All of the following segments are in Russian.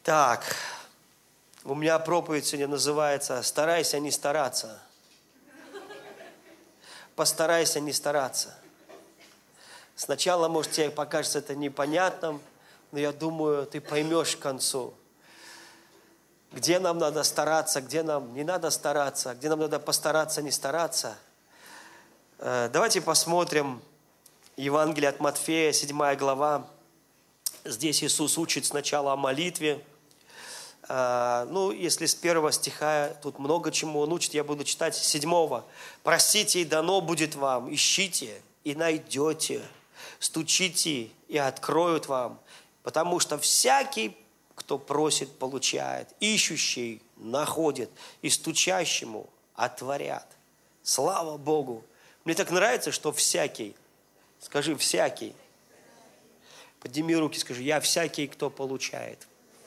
Так, у меня проповедь сегодня называется «Старайся не стараться». Постарайся не стараться. Сначала, может, тебе покажется это непонятным, но я думаю, ты поймешь к концу, где нам надо стараться, где нам не надо стараться, где нам надо постараться не стараться. Давайте посмотрим Евангелие от Матфея, 7 глава. Здесь Иисус учит сначала о молитве. Если с 1 стиха, тут много чему Он учит, я буду читать с 7. «Просите, и дано будет вам, ищите, и найдете, стучите, и откроют вам, потому что всякий, кто просит, получает, ищущий находит, и стучащему отворят». Слава Богу! Мне так нравится, что всякий. Скажи, всякий. Подними руки, скажи, я всякий, кто получает.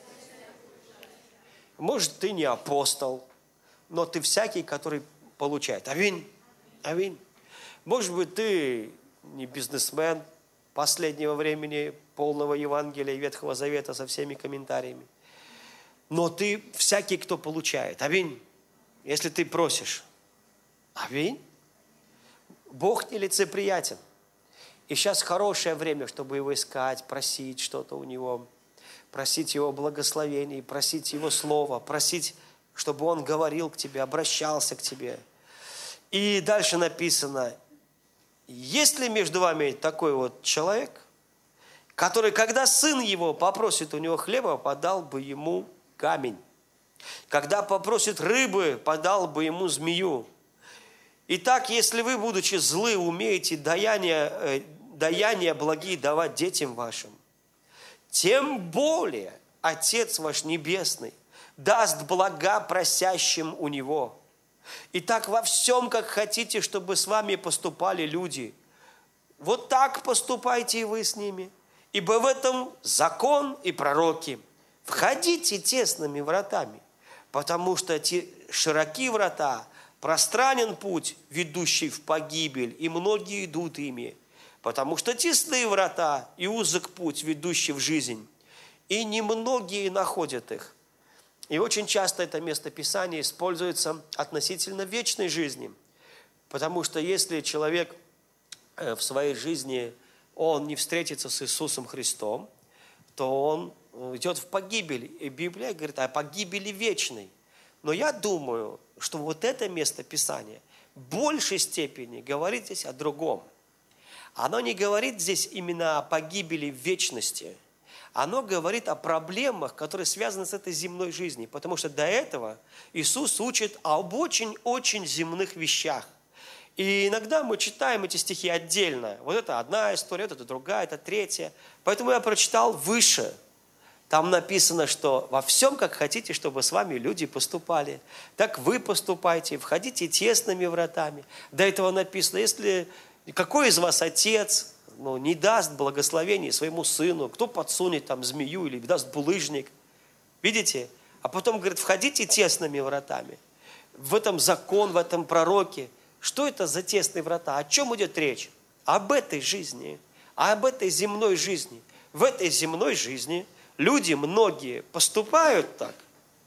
Может, ты не апостол, но ты всякий, который получает. Аминь. Аминь. Может быть, ты не бизнесмен последнего времени, полного Евангелия и Ветхого Завета со всеми комментариями. Но ты всякий, кто получает. Аминь. Если ты просишь. Аминь. Бог нелицеприятен. И сейчас хорошее время, чтобы Его искать, просить что-то у Него. Просить Его благословений, просить Его Слова, просить, чтобы Он говорил к тебе, обращался к тебе. И дальше написано, есть ли между вами такой вот человек, который, когда сын его попросит у него хлеба, подал бы ему камень. Когда попросит рыбы, подал бы ему змею. Итак, если вы, будучи злы, умеете даяния благие давать детям вашим, тем более Отец ваш Небесный даст блага просящим у Него. Итак, во всем, как хотите, чтобы с вами поступали люди, вот так поступайте и вы с ними. Ибо в этом закон и пророки. Входите тесными вратами, потому что широки врата, пространен путь, ведущий в погибель, и многие идут ими. Потому что тесны врата и узок путь, ведущий в жизнь, и немногие находят их. И очень часто это местописание используется относительно вечной жизни. Потому что если человек в своей жизни, он не встретится с Иисусом Христом, то он идет в погибель. И Библия говорит о погибели вечной. Но я думаю, что вот это местописание в большей степени говорит здесь о другом. Оно не говорит здесь именно о погибели в вечности. Оно говорит о проблемах, которые связаны с этой земной жизнью. Потому что до этого Иисус учит об очень-очень земных вещах. И иногда мы читаем эти стихи отдельно. Вот это одна история, вот это другая, это третья. Поэтому я прочитал выше. Там написано, что во всем, как хотите, чтобы с вами люди поступали, так вы поступайте, входите тесными вратами. До этого написано, если какой из вас отец не даст благословения своему сыну, кто подсунет там змею или даст булыжник. Видите? А потом говорит, входите тесными вратами. В этом закон, в этом пророке. Что это за тесные врата? О чем идет речь? Об этой жизни, об этой земной жизни. В этой земной жизни люди многие поступают так.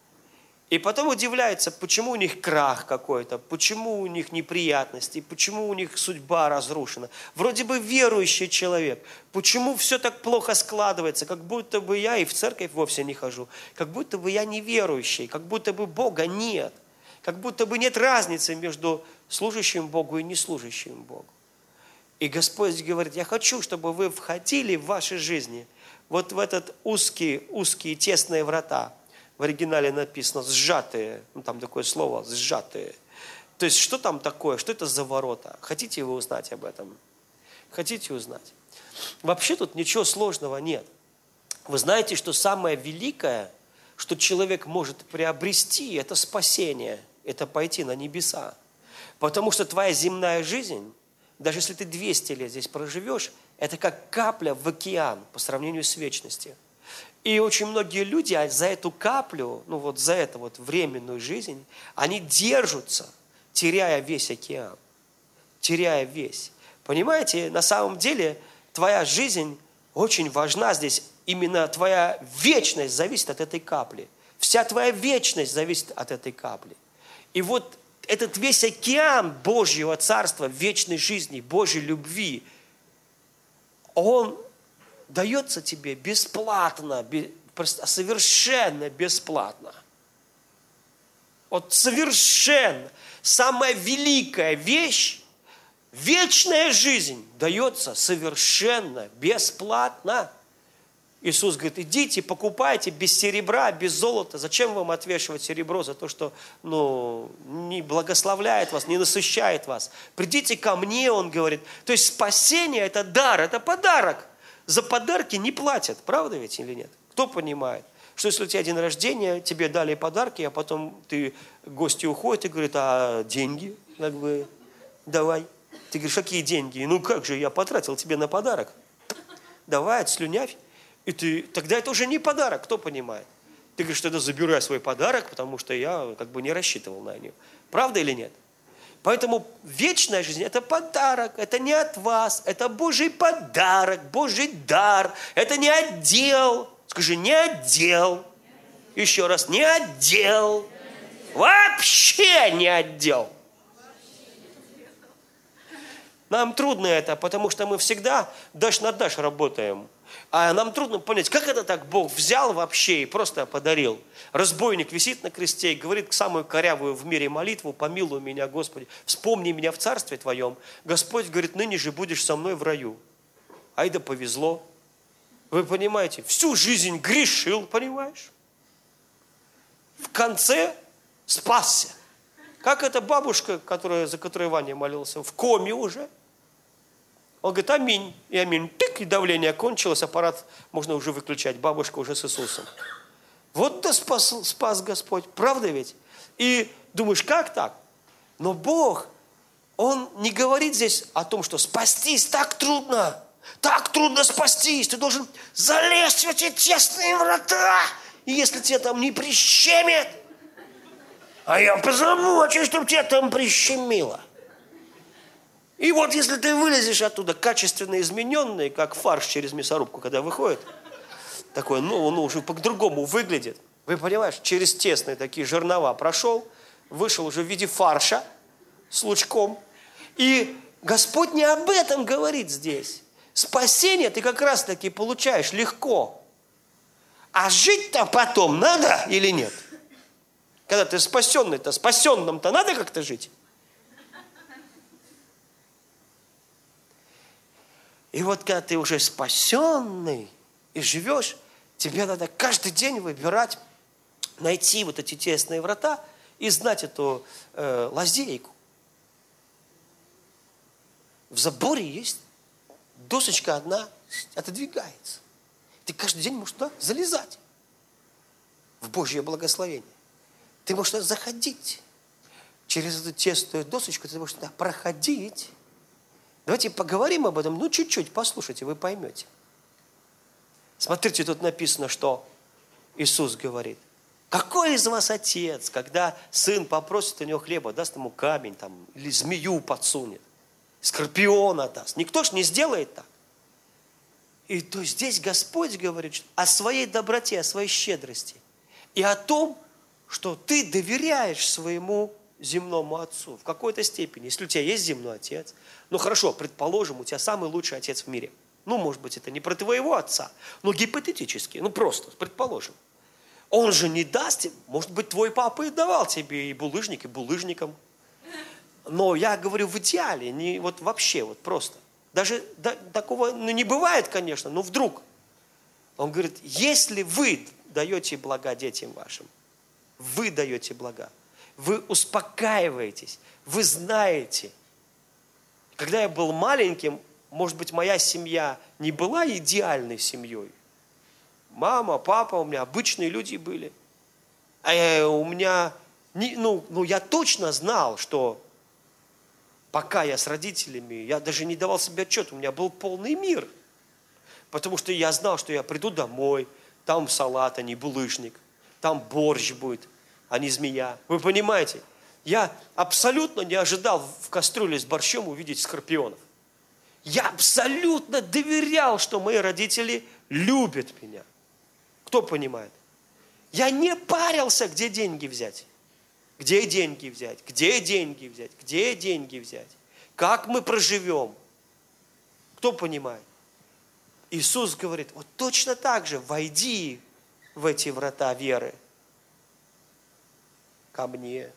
И потом удивляются, почему у них крах какой-то, почему у них неприятности, почему у них судьба разрушена. Вроде бы верующий человек. Почему все так плохо складывается, как будто бы я и в церковь вовсе не хожу, как будто бы я неверующий, как будто бы Бога нет, как будто бы нет разницы между служащим Богу и неслужащим Богу. И Господь говорит, я хочу, чтобы вы входили в вашей жизни вот в этот узкие тесные врата. В оригинале написано «сжатые». Там такое слово «сжатые». То есть, что там такое? Что это за ворота? Хотите вы узнать об этом? Хотите узнать? Вообще тут ничего сложного нет. Вы знаете, что самое великое, что человек может приобрести, это спасение. Это пойти на небеса. Потому что твоя земная жизнь, даже если ты 200 лет здесь проживешь, это как капля в океан по сравнению с вечностью. И очень многие люди за эту каплю, за эту временную жизнь, они держатся, теряя весь океан, теряя весь. Понимаете, на самом деле твоя жизнь очень важна здесь. именно твоя вечность зависит от этой капли. Вся твоя вечность зависит от этой капли. И вот этот весь океан Божьего Царства, вечной жизни, Божьей любви, он дается тебе бесплатно, совершенно бесплатно. Вот совершенно самая великая вещь, вечная жизнь, дается совершенно бесплатно. Иисус говорит, идите, покупайте без серебра, без золота. Зачем вам отвешивать серебро за то, что не благословляет вас, не насыщает вас? Придите ко мне, он говорит. То есть спасение – это дар, это подарок. За подарки не платят, правда ведь или нет? Кто понимает? Что если у тебя день рождения, тебе дали подарки, а потом гости уходят и говорят, а деньги, давай. Ты говоришь, какие деньги? Ну как же, я потратил тебе на подарок. Давай, отслюнявь. И тогда это уже не подарок, кто понимает? Ты говоришь, тогда забирай свой подарок, потому что я не рассчитывал на него. Правда или нет? Поэтому вечная жизнь – это подарок, это не от вас, это Божий подарок, Божий дар, это не отдел. Скажи, не отдел. Еще раз, не отдел. Вообще не отдел. Нам трудно это, потому что мы всегда дашь на дашь работаем. А нам трудно понять, как это так Бог взял вообще и просто подарил. Разбойник висит на кресте и говорит самую корявую в мире молитву: помилуй меня, Господи, вспомни меня в царстве Твоем. Господь говорит, ныне же будешь со мной в раю. Ай да повезло. Вы понимаете, всю жизнь грешил, понимаешь? В конце спасся. Как эта бабушка, за которой Ваня молился, в коме уже. Он говорит, аминь, и аминь. Тык, и давление кончилось, аппарат можно уже выключать. Бабушка уже с Иисусом. Вот да спас Господь, правда ведь? И думаешь, как так? Но Бог, Он не говорит здесь о том, что спастись так трудно спастись. Ты должен залезть в эти тесные врата, и если тебя там не прищемит, а я позабочусь, чтобы тебя там прищемило. И вот если ты вылезешь оттуда качественно измененный, как фарш через мясорубку, когда выходит, такой, он уже по-другому выглядит. Вы понимаете, через тесные такие жернова прошел, вышел уже в виде фарша с лучком. И Господь не об этом говорит здесь. Спасение ты как раз таки получаешь легко. А жить-то потом надо или нет? Когда ты спасенным-то надо как-то жить? И вот когда ты уже спасенный и живешь, тебе надо каждый день выбирать, найти вот эти тесные врата и знать эту лазейку. В заборе есть досочка одна, отодвигается. Ты каждый день можешь туда залезать в Божье благословение. Ты можешь туда заходить. Через эту тесную досочку ты можешь туда проходить. Давайте поговорим об этом, чуть-чуть, послушайте, вы поймете. Смотрите, тут написано, что Иисус говорит. Какой из вас отец, когда сын попросит у него хлеба, даст ему камень или змею подсунет, скорпиона даст? Никто ж не сделает так. И то здесь Господь говорит о своей доброте, о своей щедрости. И о том, что ты доверяешь своему земному отцу в какой-то степени. Если у тебя есть земной отец, хорошо, предположим, у тебя самый лучший отец в мире. Может быть, это не про твоего отца, но гипотетически, просто предположим. Он же не даст, может быть, твой папа и давал тебе и булыжник, и булыжником. Но я говорю в идеале, не вообще, просто. Даже такого не бывает, конечно, но вдруг. Он говорит, если вы даете блага детям вашим, вы даете блага, вы успокаиваетесь, вы знаете. Когда я был маленьким, может быть, моя семья не была идеальной семьей. Мама, папа у меня обычные люди были. А у меня, я точно знал, что пока я с родителями, я даже не давал себе отчет, у меня был полный мир. Потому что я знал, что я приду домой, там салат, а не булыжник, там борщ будет, а не змея. Вы понимаете? Я абсолютно не ожидал в кастрюле с борщом увидеть скорпионов. Я абсолютно доверял, что мои родители любит меня. Кто понимает? Я не парился, где деньги взять. Где деньги взять? Где деньги взять? Где деньги взять? Как мы проживем? Кто понимает? Иисус говорит, вот точно так же войди в эти врата веры ко мне.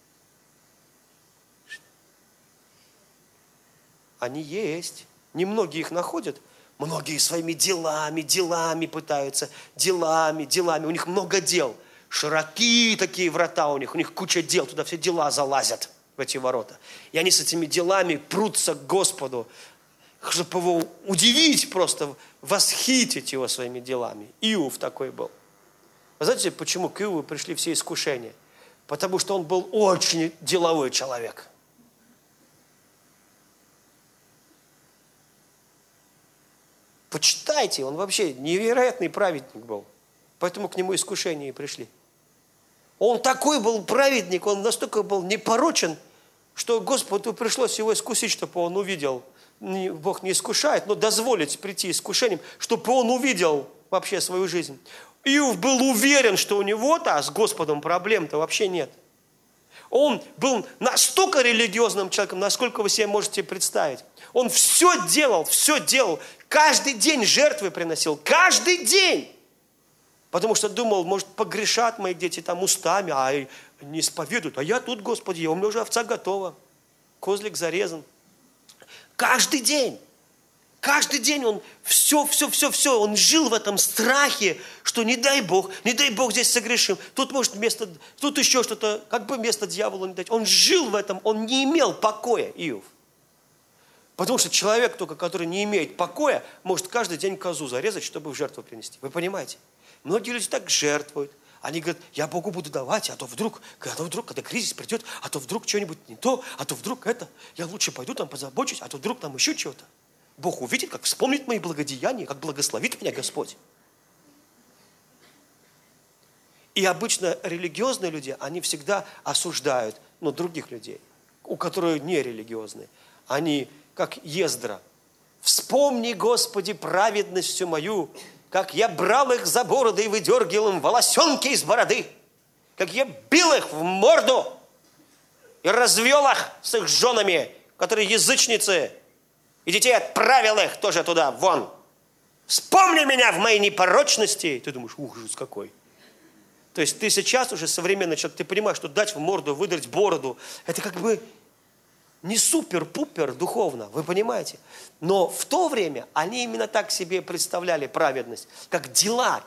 Они есть. Немногие их находят. Многие своими делами пытаются. Делами. У них много дел. Широкие такие врата у них куча дел. Туда все дела залазят, в эти ворота. И они с этими делами прутся к Господу, чтобы его удивить просто, восхитить его своими делами. Иов такой был. Вы знаете, почему к Иову пришли все искушения? Потому что он был очень деловой человек. Почитайте, он вообще невероятный праведник был. Поэтому к нему искушения и пришли. Он такой был праведник, он настолько был непорочен, что Господу пришлось его искусить, чтобы он увидел. Бог не искушает, но дозволить прийти искушением, чтобы он увидел вообще свою жизнь. Иов был уверен, что у него-то с Господом проблем-то вообще нет. Он был настолько религиозным человеком, насколько вы себе можете представить. Он все делал. Каждый день жертвы приносил. Каждый день. Потому что думал, может, погрешат мои дети там устами, а не исповедуют. А я тут, Господи, у меня уже овца готова. Козлик зарезан. Каждый день он все. Он жил в этом страхе, что не дай Бог здесь согрешим. Тут еще что-то, как бы место дьяволу не дать. Он жил в этом, он не имел покоя, Иов. Потому что человек только, который не имеет покоя, может каждый день козу зарезать, чтобы в жертву принести. Вы понимаете? Многие люди так жертвуют. Они говорят, я Богу буду давать, а то вдруг, когда кризис придет, а то вдруг что-нибудь не то, а то вдруг это, я лучше пойду там позабочусь, а то вдруг там еще чего-то. Бог увидит, как вспомнит мои благодеяния, как благословит меня Господь. И обычно религиозные люди, они всегда осуждают других людей, у которых не религиозные. Они, как Ездра, вспомни, Господи, праведность всю мою, как я брал их за бороды и выдергивал им волосенки из бороды, как я бил их в морду и развел их с их женами, которые язычницы, и детей отправил их тоже туда, вон. Вспомни меня в моей непорочности. Ты думаешь, ужас какой. То есть ты сейчас уже современный человек, ты понимаешь, что дать в морду, выдрать бороду, это как бы не супер-пупер духовно, вы понимаете? Но в то время они именно так себе представляли праведность, как дела.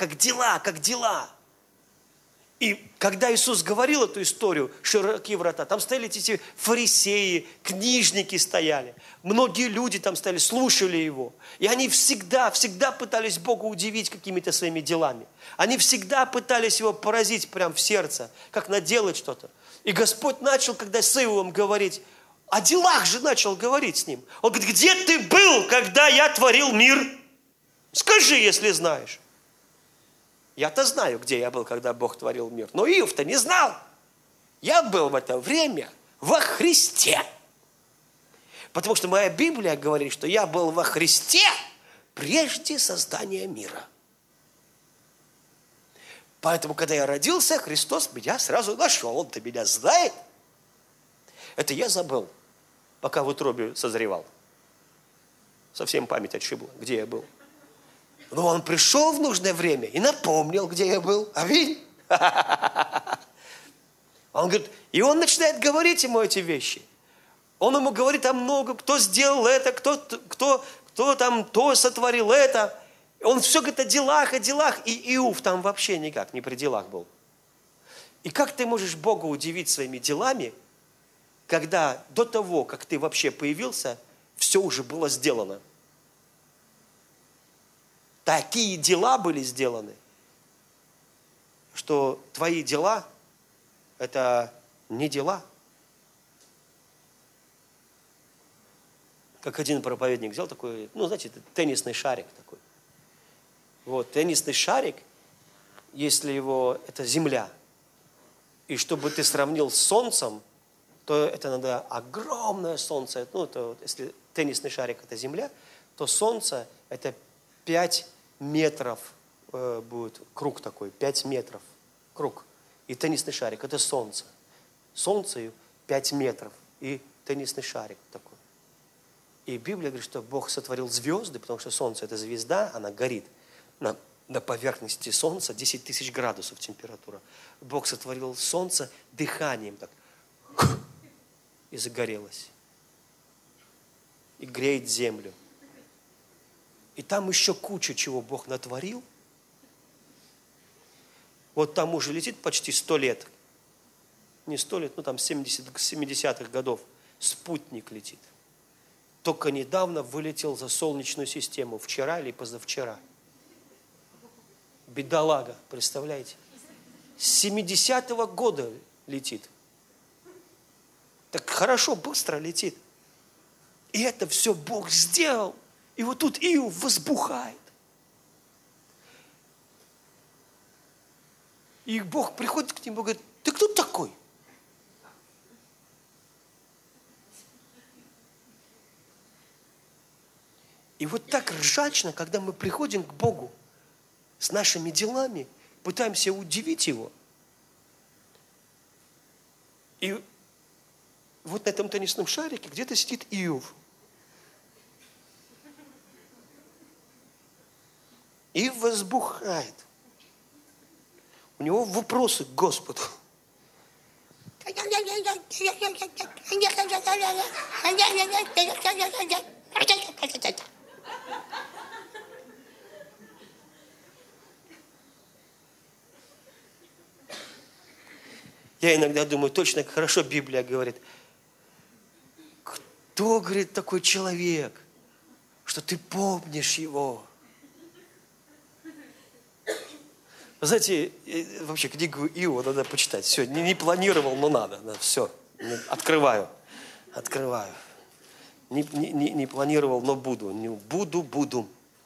И когда Иисус говорил эту историю, широкие врата, там стояли эти фарисеи, книжники стояли, многие люди там стояли, слушали Его. И они всегда пытались Бога удивить какими-то своими делами. Они всегда пытались Его поразить прямо в сердце, как наделать что-то. И Господь начал, когда с Иовом говорить, о делах же начал говорить с ним. Он говорит, где ты был, когда я творил мир? Скажи, если знаешь. Я-то знаю, где я был, когда Бог творил мир. Но Иов-то не знал. Я был в это время во Христе. Потому что моя Библия говорит, что я был во Христе прежде создания мира. Поэтому, когда я родился, Христос меня сразу нашел. Он-то меня знает. Это я забыл, пока в утробе созревал. Совсем память отшибла, где я был. Но он пришел в нужное время и напомнил, где я был. Аминь. Он говорит, и он начинает говорить ему эти вещи. Он ему говорит о многом, кто сделал это, кто там то сотворил это. Он все говорит о делах. И Иов там вообще никак не при делах был. И как ты можешь Бога удивить своими делами, когда до того, как ты вообще появился, все уже было сделано? Такие дела были сделаны, что твои дела – это не дела. Как один проповедник взял такой, знаете, теннисный шарик такой. Вот, теннисный шарик, если это земля, и чтобы ты сравнил с солнцем, то это надо огромное солнце. Если теннисный шарик – это земля, то солнце – это 5 метров будет круг такой, 5 метров круг. И теннисный шарик, это солнце. Солнце 5 метров и теннисный шарик такой. И Библия говорит, что Бог сотворил звезды, потому что солнце это звезда, она горит. На поверхности солнца 10 тысяч градусов температура. Бог сотворил солнце дыханием так. И загорелось. И греет землю. И там еще куча чего Бог натворил. Вот там уже летит почти 100 лет. Не 100 лет, там 70-х годов. Спутник летит. Только недавно вылетел за Солнечную систему. Вчера или позавчера. Бедолага, представляете? С 70-го года летит. Так хорошо, быстро летит. И это все Бог сделал. И вот тут Иов возбухает. И Бог приходит к нему и говорит, ты кто такой? И вот так ржачно, когда мы приходим к Богу с нашими делами, пытаемся удивить Его. И вот на этом теннисном шарике где-то сидит Иов. И возбухает. У него вопросы к Господу. Я иногда думаю, точно как хорошо Библия говорит. Кто, говорит, такой человек, что ты помнишь его? Вы знаете, вообще книгу Иова надо почитать. Все, не планировал, но надо. Все, открываю. Не планировал, но буду. Буду.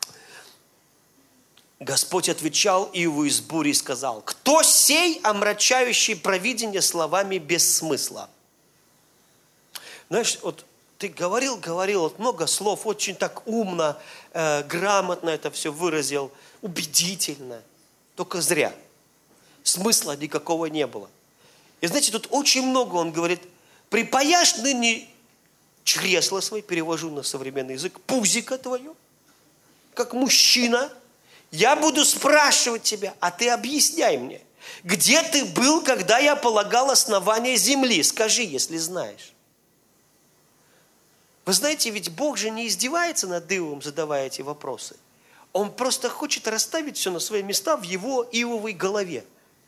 Господь отвечал Иову из бури и сказал, кто сей, омрачающий провидение словами без смысла? Знаешь, вот ты говорил, вот много слов, очень так умно, грамотно это все выразил, убедительно. Только зря. Смысла никакого не было. И знаете, тут очень много он говорит, припаяшь ныне чресла свои, перевожу на современный язык, пузико твое, как мужчина, я буду спрашивать тебя, а ты объясняй мне, где ты был, когда я полагал основание земли? Скажи, если знаешь. Вы знаете, ведь Бог же не издевается над Иовом, задавая эти вопросы. Он просто хочет расставить все на свои места в его Иововой голове.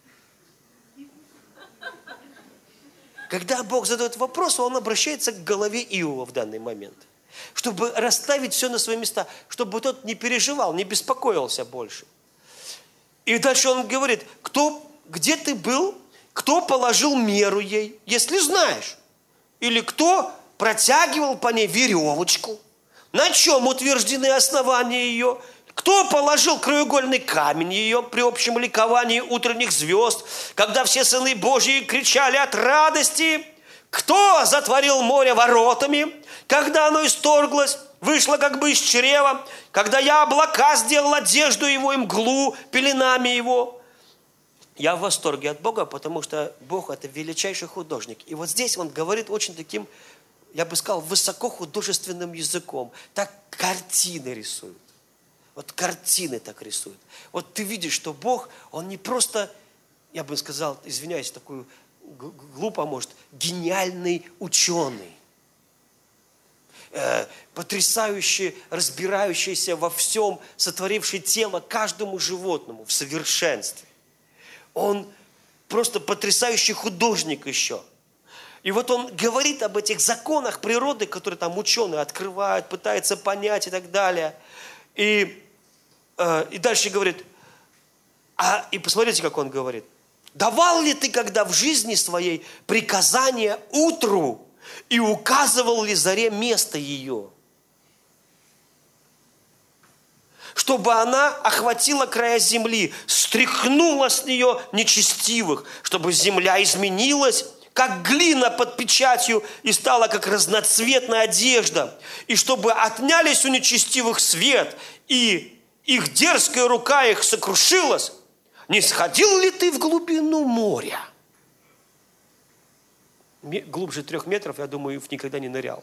Когда Бог задает вопрос, он обращается к голове Иова в данный момент. Чтобы расставить все на свои места, чтобы тот не переживал, не беспокоился больше. И дальше он говорит, где ты был, кто положил меру ей, если знаешь, или кто протягивал по ней веревочку, на чем утверждены основания ее, кто положил краеугольный камень ее при общем ликовании утренних звезд, когда все сыны Божьи кричали от радости, кто затворил море воротами, когда оно исторглось, вышло как бы из чрева, когда я облака сделал одежду его и мглу пеленами его. Я в восторге от Бога, потому что Бог – это величайший художник. И вот здесь он говорит очень таким, я бы сказал, высокохудожественным языком. Так картины рисуют. Вот картины так рисуют. Вот ты видишь, что Бог, Он не просто, я бы сказал, извиняюсь, такую глупо, может, гениальный ученый. Потрясающе разбирающийся во всем, сотворивший тело каждому животному в совершенстве. Он просто потрясающий художник еще. И вот он говорит об этих законах природы, которые там ученые открывают, пытаются понять и так далее. И дальше говорит, и посмотрите, как он говорит. Давал ли ты когда в жизни своей приказание утру и указывал ли заре место ее? Чтобы она охватила края земли, стряхнула с нее нечестивых, чтобы земля изменилась, как глина под печатью, и стала как разноцветная одежда, и чтобы отнялись у нечестивых свет, и их дерзкая рука их сокрушилась. Не сходил ли ты в глубину моря? Глубже 3 метров, я думаю, Иов никогда не нырял.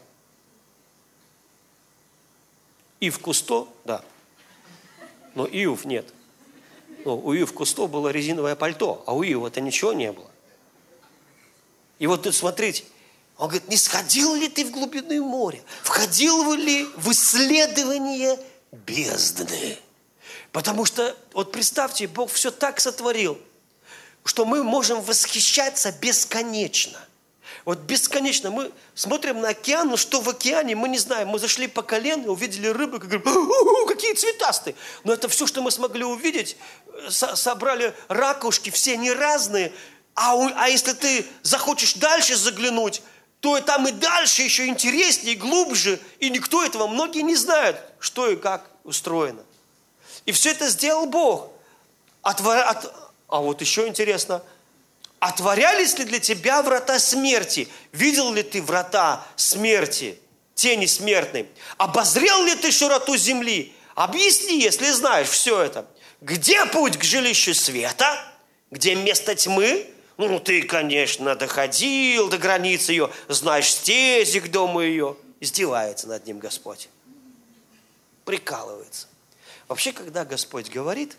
Ив Кусто, да. Но Иов нет. Но у Ив Кусто было резиновое пальто, а у Иова-то ничего не было. И вот тут смотрите, он говорит, не сходил ли ты в глубину моря? Входил ли в исследование бездны? Потому что, вот представьте, Бог все так сотворил, что мы можем восхищаться бесконечно. Вот бесконечно. Мы смотрим на океан, но что в океане, мы не знаем. Мы зашли по колено, увидели рыбы, и говорим, какие цветастые. Но это все, что мы смогли увидеть. Собрали ракушки, все не разные. А если ты захочешь дальше заглянуть, то и там и дальше еще интереснее, глубже. И никто этого, многие не знают, что и как устроено. И все это сделал Бог. А вот еще интересно, отворялись ли для тебя врата смерти? Видел ли ты врата смерти, тени смертной? Обозрел ли ты широту земли? Объясни, если знаешь все это. Где путь к жилищу света? Где место тьмы? Ну, ты, конечно, доходил до границы ее, знаешь стези к дому ее. Издевается над ним Господь. Прикалывается. Вообще, когда Господь говорит,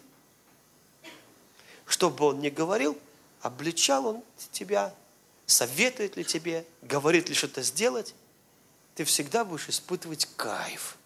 что бы Он ни говорил, обличал Он тебя, советует ли тебе, говорит ли что-то сделать, ты всегда будешь испытывать кайф.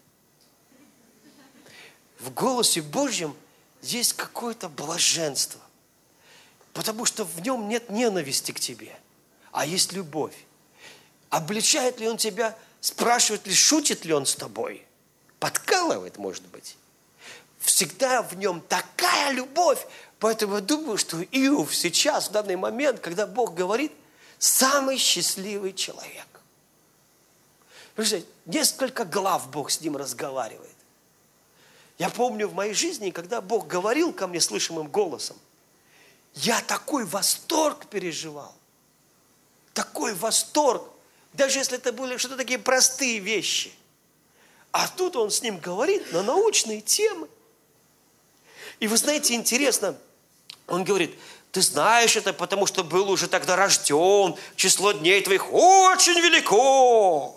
В голосе Божьем есть какое-то блаженство, потому что в нем нет ненависти к тебе, а есть любовь. Обличает ли Он тебя, спрашивает ли, шутит ли Он с тобой, подкалывает, может быть. Всегда в нем такая любовь. Поэтому я думаю, что Иов сейчас, в данный момент, когда Бог говорит, самый счастливый человек. Слушайте, несколько глав Бог с ним разговаривает. Я помню в моей жизни, когда Бог говорил ко мне слышимым голосом, я такой восторг переживал. Такой восторг. Даже если это были что-то такие простые вещи. А тут Он с ним говорит на научные темы. И вы знаете, интересно, Он говорит, ты знаешь это, потому что был уже тогда рожден, число дней твоих очень велико.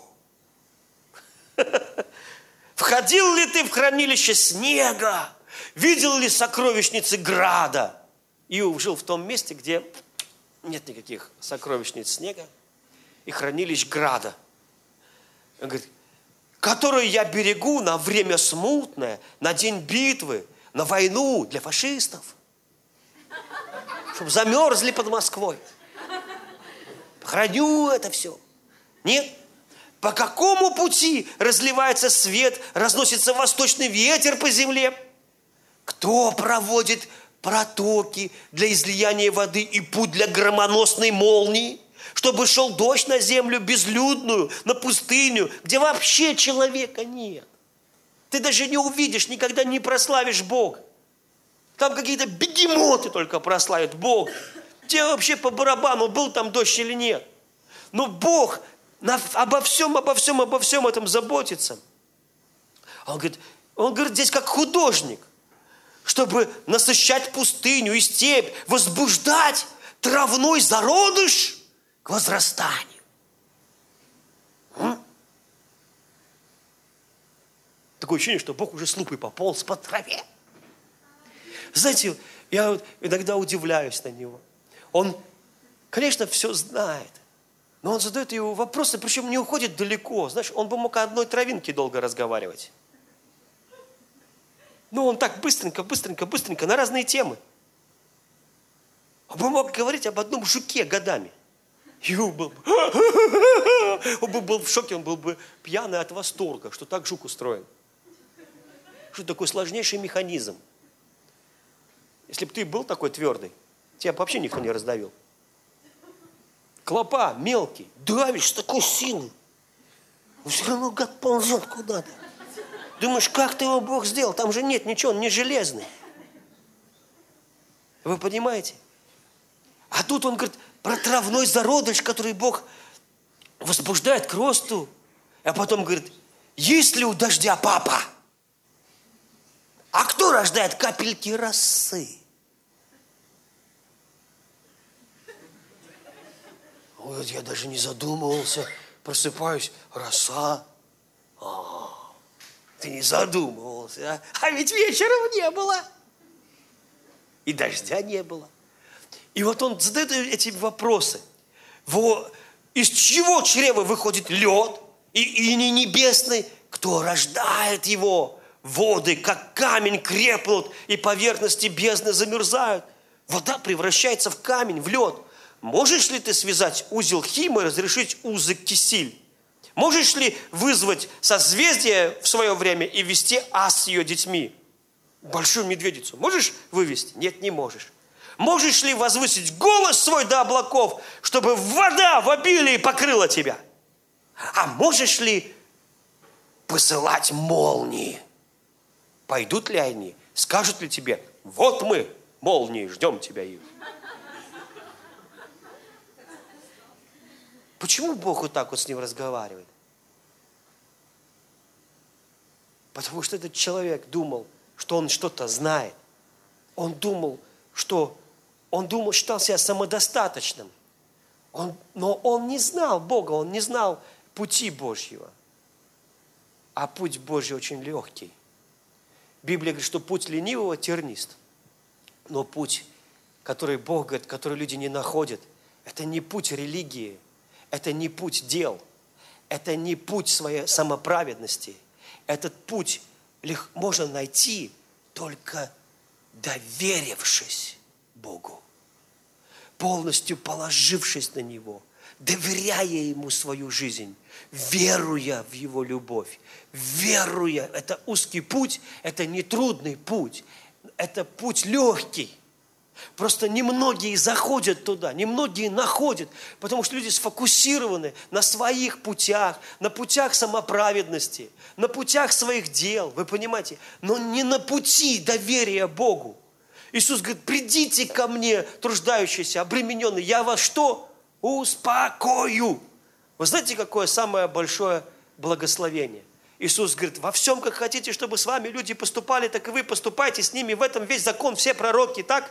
Входил ли ты в хранилище снега? Видел ли сокровищницы града? Иов жил в том месте, где нет никаких сокровищниц снега и хранилищ града. Он говорит, которые я берегу на время смутное, на день битвы, на войну для фашистов. Чтобы замерзли под Москвой. Храню это все. Нет. По какому пути разливается свет, разносится восточный ветер по земле? Кто проводит протоки для излияния воды и путь для громоносной молнии? Чтобы шел дождь на землю безлюдную, на пустыню, где вообще человека нет. Ты даже не увидишь, никогда не прославишь Бога. Там какие-то бегемоты только прославят Бога. Тебе вообще по барабану, был там дождь или нет. Но Бог обо всем этом заботится. Он говорит, здесь как художник, чтобы насыщать пустыню и степь, возбуждать травной зародыш к возрастанию. Такое ощущение, что Бог уже с лупой пополз по траве. Знаете, я вот иногда удивляюсь на Него. Он, конечно, все знает, но Он задает его вопросы, причем не уходит далеко. Знаешь, он бы мог о одной травинке долго разговаривать. Но он так быстренько на разные темы. Он бы мог говорить об одном жуке годами. И он был в шоке, он был бы пьяный от восторга, что так жук устроен. Что такой сложнейший механизм. Если бы ты был такой твердый, тебя вообще никто не раздавил. Клопа мелкий, давишь с такой силой. Но все равно гад ползет куда-то. Думаешь, как ты его Бог сделал? Там же нет ничего, он не железный. Вы понимаете? А тут он говорит про травной зародыш, который Бог возбуждает к росту. А потом говорит, есть ли у дождя папа? А кто рождает капельки росы? Вот я даже не задумывался. Просыпаюсь, роса. Ты не задумывался, а ведь вечером не было. И дождя не было. И вот он задает эти вопросы. Из чего чрева выходит лед и не небесный? Кто рождает его? Воды, как камень, крепнут, и поверхности бездны замерзают. Вода превращается в камень, в лед. Можешь ли ты связать узел Хима и разрешить узы Кисиль? Можешь ли вызвать созвездие в свое время и вести ас с ее детьми? Большую медведицу можешь вывести? Нет, не можешь. Можешь ли возвысить голос свой до облаков, чтобы вода в обилии покрыла тебя? А можешь ли посылать молнии? Пойдут ли они? Скажут ли тебе: вот мы, молнии, ждем тебя, Иов? Почему Бог вот так вот с ним разговаривает? Потому что этот человек думал, что он что-то знает. Он считал себя самодостаточным. Но он не знал Бога, он не знал пути Божьего. А путь Божий очень легкий. Библия говорит, что путь ленивого тернист. Но путь, который Бог говорит, который люди не находят, это не путь религии, это не путь дел, это не путь своей самоправедности. Этот путь можно найти, только доверившись Богу, полностью положившись на Него, доверяя Ему свою жизнь, веруя в Его любовь, веруя. Это узкий путь, это не трудный путь, это путь легкий. Просто немногие заходят туда, немногие находят, потому что люди сфокусированы на своих путях, на путях самоправедности, на путях своих дел, вы понимаете, но не на пути доверия Богу. Иисус говорит: придите ко мне, труждающиеся, обремененные, я вас что? Успокою. Вы знаете, какое самое большое благословение? Иисус говорит: во всем, как хотите, чтобы с вами люди поступали, так и вы поступайте с ними, в этом весь закон, все пророки, так?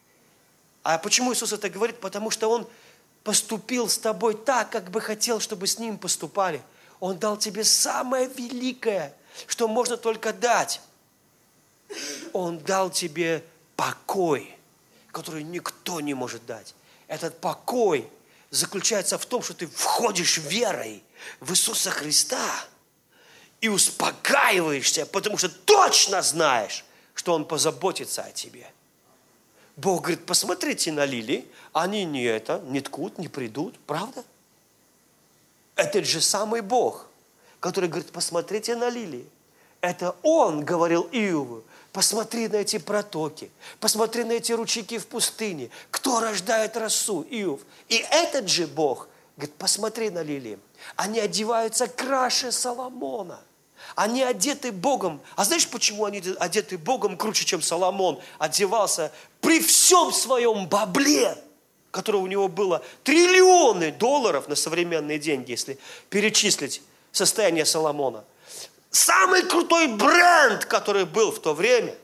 А почему Иисус это говорит? Потому что Он поступил с тобой так, как бы хотел, чтобы с Ним поступали. Он дал тебе самое великое, что можно только дать. Он дал тебе покой, который никто не может дать. Этот покой заключается в том, что ты входишь верой в Иисуса Христа и успокаиваешься, потому что точно знаешь, что Он позаботится о тебе. Бог говорит: посмотрите на лилии, они не ткут, не придут, правда? Этот же самый Бог, который говорит: посмотрите на лилии. Это Он говорил Иову: посмотри на эти протоки, посмотри на эти ручейки в пустыне. Кто рождает росу? Иов. И этот же Бог говорит: посмотри на лилии. Они одеваются краше Соломона. Они одеты Богом. А знаешь, почему они одеты Богом круче, чем Соломон одевался при всем своем бабле, которого у него было триллионы долларов на современные деньги, если перечислить состояние Соломона. Самый крутой бренд, который был в то время.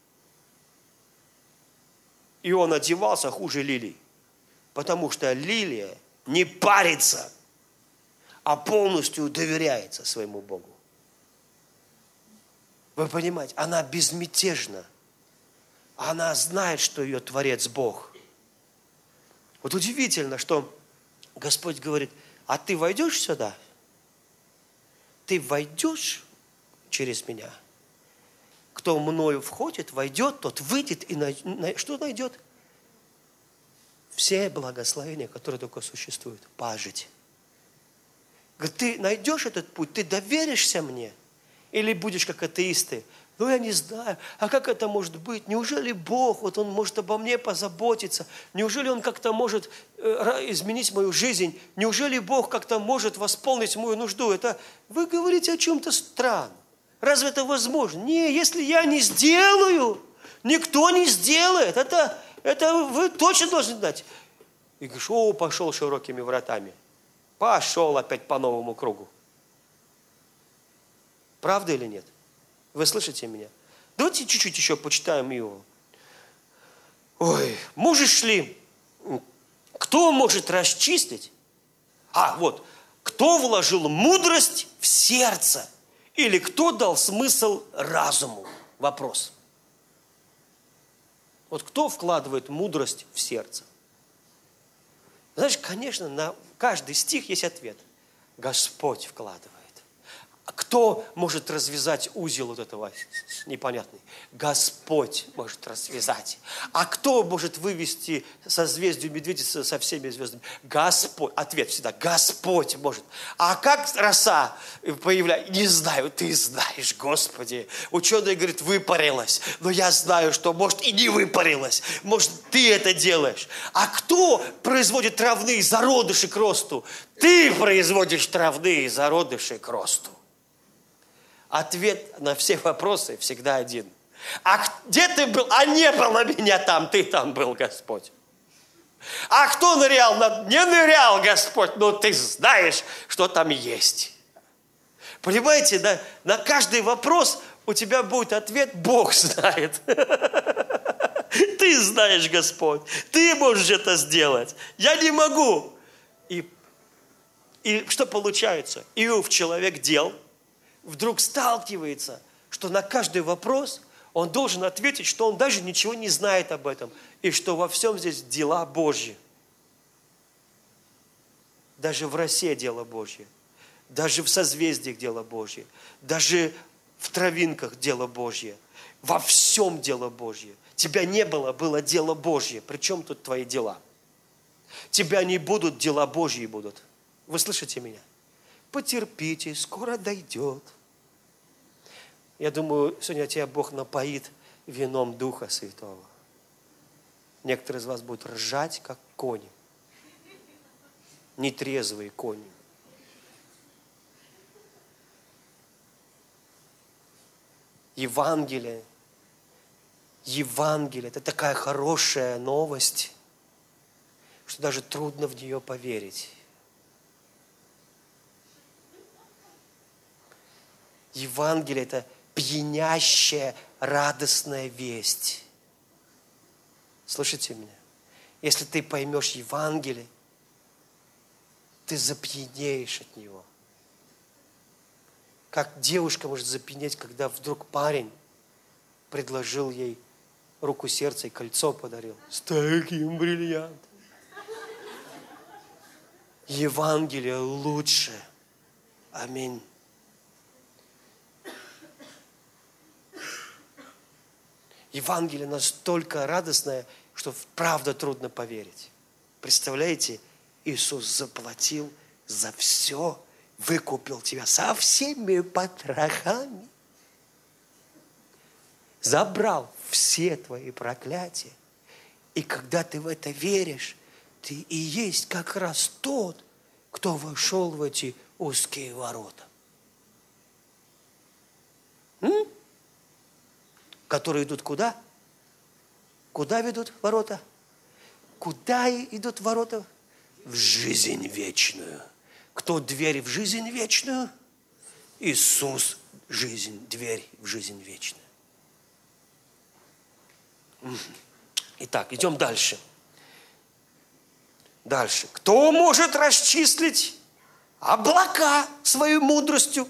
И он одевался хуже лилий. Потому что лилия не парится, а полностью доверяется своему Богу. Вы понимаете, она безмятежна. Она знает, что ее Творец Бог. Вот удивительно, что Господь говорит: а ты войдешь сюда? Ты войдешь через меня? Кто мною входит, войдет, тот выйдет и что найдет? Все благословения, которые только существуют. Пажить. Говорит: ты найдешь этот путь, ты доверишься мне? Или будешь как атеисты? Ну, я не знаю. А как это может быть? Неужели Бог, вот Он может обо мне позаботиться? Неужели Он как-то может изменить мою жизнь? Неужели Бог как-то может восполнить мою нужду? Это вы говорите о чем-то странном. Разве это возможно? Не, если я не сделаю, никто не сделает. Это вы точно должны знать. И говоришь: о, пошел широкими вратами. Пошел опять по новому кругу. Правда или нет? Вы слышите меня? Давайте чуть-чуть еще почитаем его. Ой, можешь ли, кто может расчислить? Вот, кто вложил мудрость в сердце? Или кто дал смысл разуму? Вопрос. Вот кто вкладывает мудрость в сердце? Знаешь, конечно, на каждый стих есть ответ. Господь вкладывает. А кто может развязать узел вот этого непонятный? Господь может развязать. А кто может вывести созвездие Медведицы со всеми звездами? Господь. Ответ всегда. Господь может. А как роса появляется? Не знаю, ты знаешь, Господи. Ученые говорят, выпарилась. Но я знаю, что может и не выпарилась. Может, ты это делаешь. А кто производит травные зародыши к росту? Ты производишь травные зародыши к росту. Ответ на все вопросы всегда один. А где ты был? А не было меня там, ты там был, Господь. А кто нырял? Не нырял, Господь, но ты знаешь, что там есть. Понимаете, на каждый вопрос у тебя будет ответ, Бог знает. Ты знаешь, Господь, ты можешь это сделать. Я не могу. И что получается? Иов, человек дел, вдруг сталкивается, что на каждый вопрос он должен ответить, что он даже ничего не знает об этом, и что во всем здесь дела Божьи. Даже в росе дело Божье, даже в созвездиях дело Божье, даже в травинках дело Божье, во всем дело Божье. Тебя не было, было дело Божье. Причем тут твои дела? Тебя не будут, дела Божьи будут. Вы слышите меня? Потерпите, скоро дойдет. Я думаю, сегодня тебя Бог напоит вином Духа Святого. Некоторые из вас будут ржать, как кони. Нетрезвые кони. Евангелие. Евангелие – это такая хорошая новость, что даже трудно в нее поверить. Евангелие – это пьянящая, радостная весть. Слышите меня? Если ты поймешь Евангелие, ты запьянеешь от него. Как девушка может запьянеть, когда вдруг парень предложил ей руку сердца и кольцо подарил. С таким бриллиантом. Евангелие лучше. Аминь. Евангелие настолько радостное, что правда трудно поверить. Представляете, Иисус заплатил за все, выкупил тебя со всеми потрохами, забрал все твои проклятия. И когда ты в это веришь, ты и есть как раз тот, кто вошел в эти узкие ворота. Которые идут куда? Куда ведут ворота? Куда идут ворота? В жизнь вечную. Кто дверь в жизнь вечную? Иисус, жизнь, дверь в жизнь вечную. Итак, идем дальше. Дальше. Кто может расчислить облака своей мудростью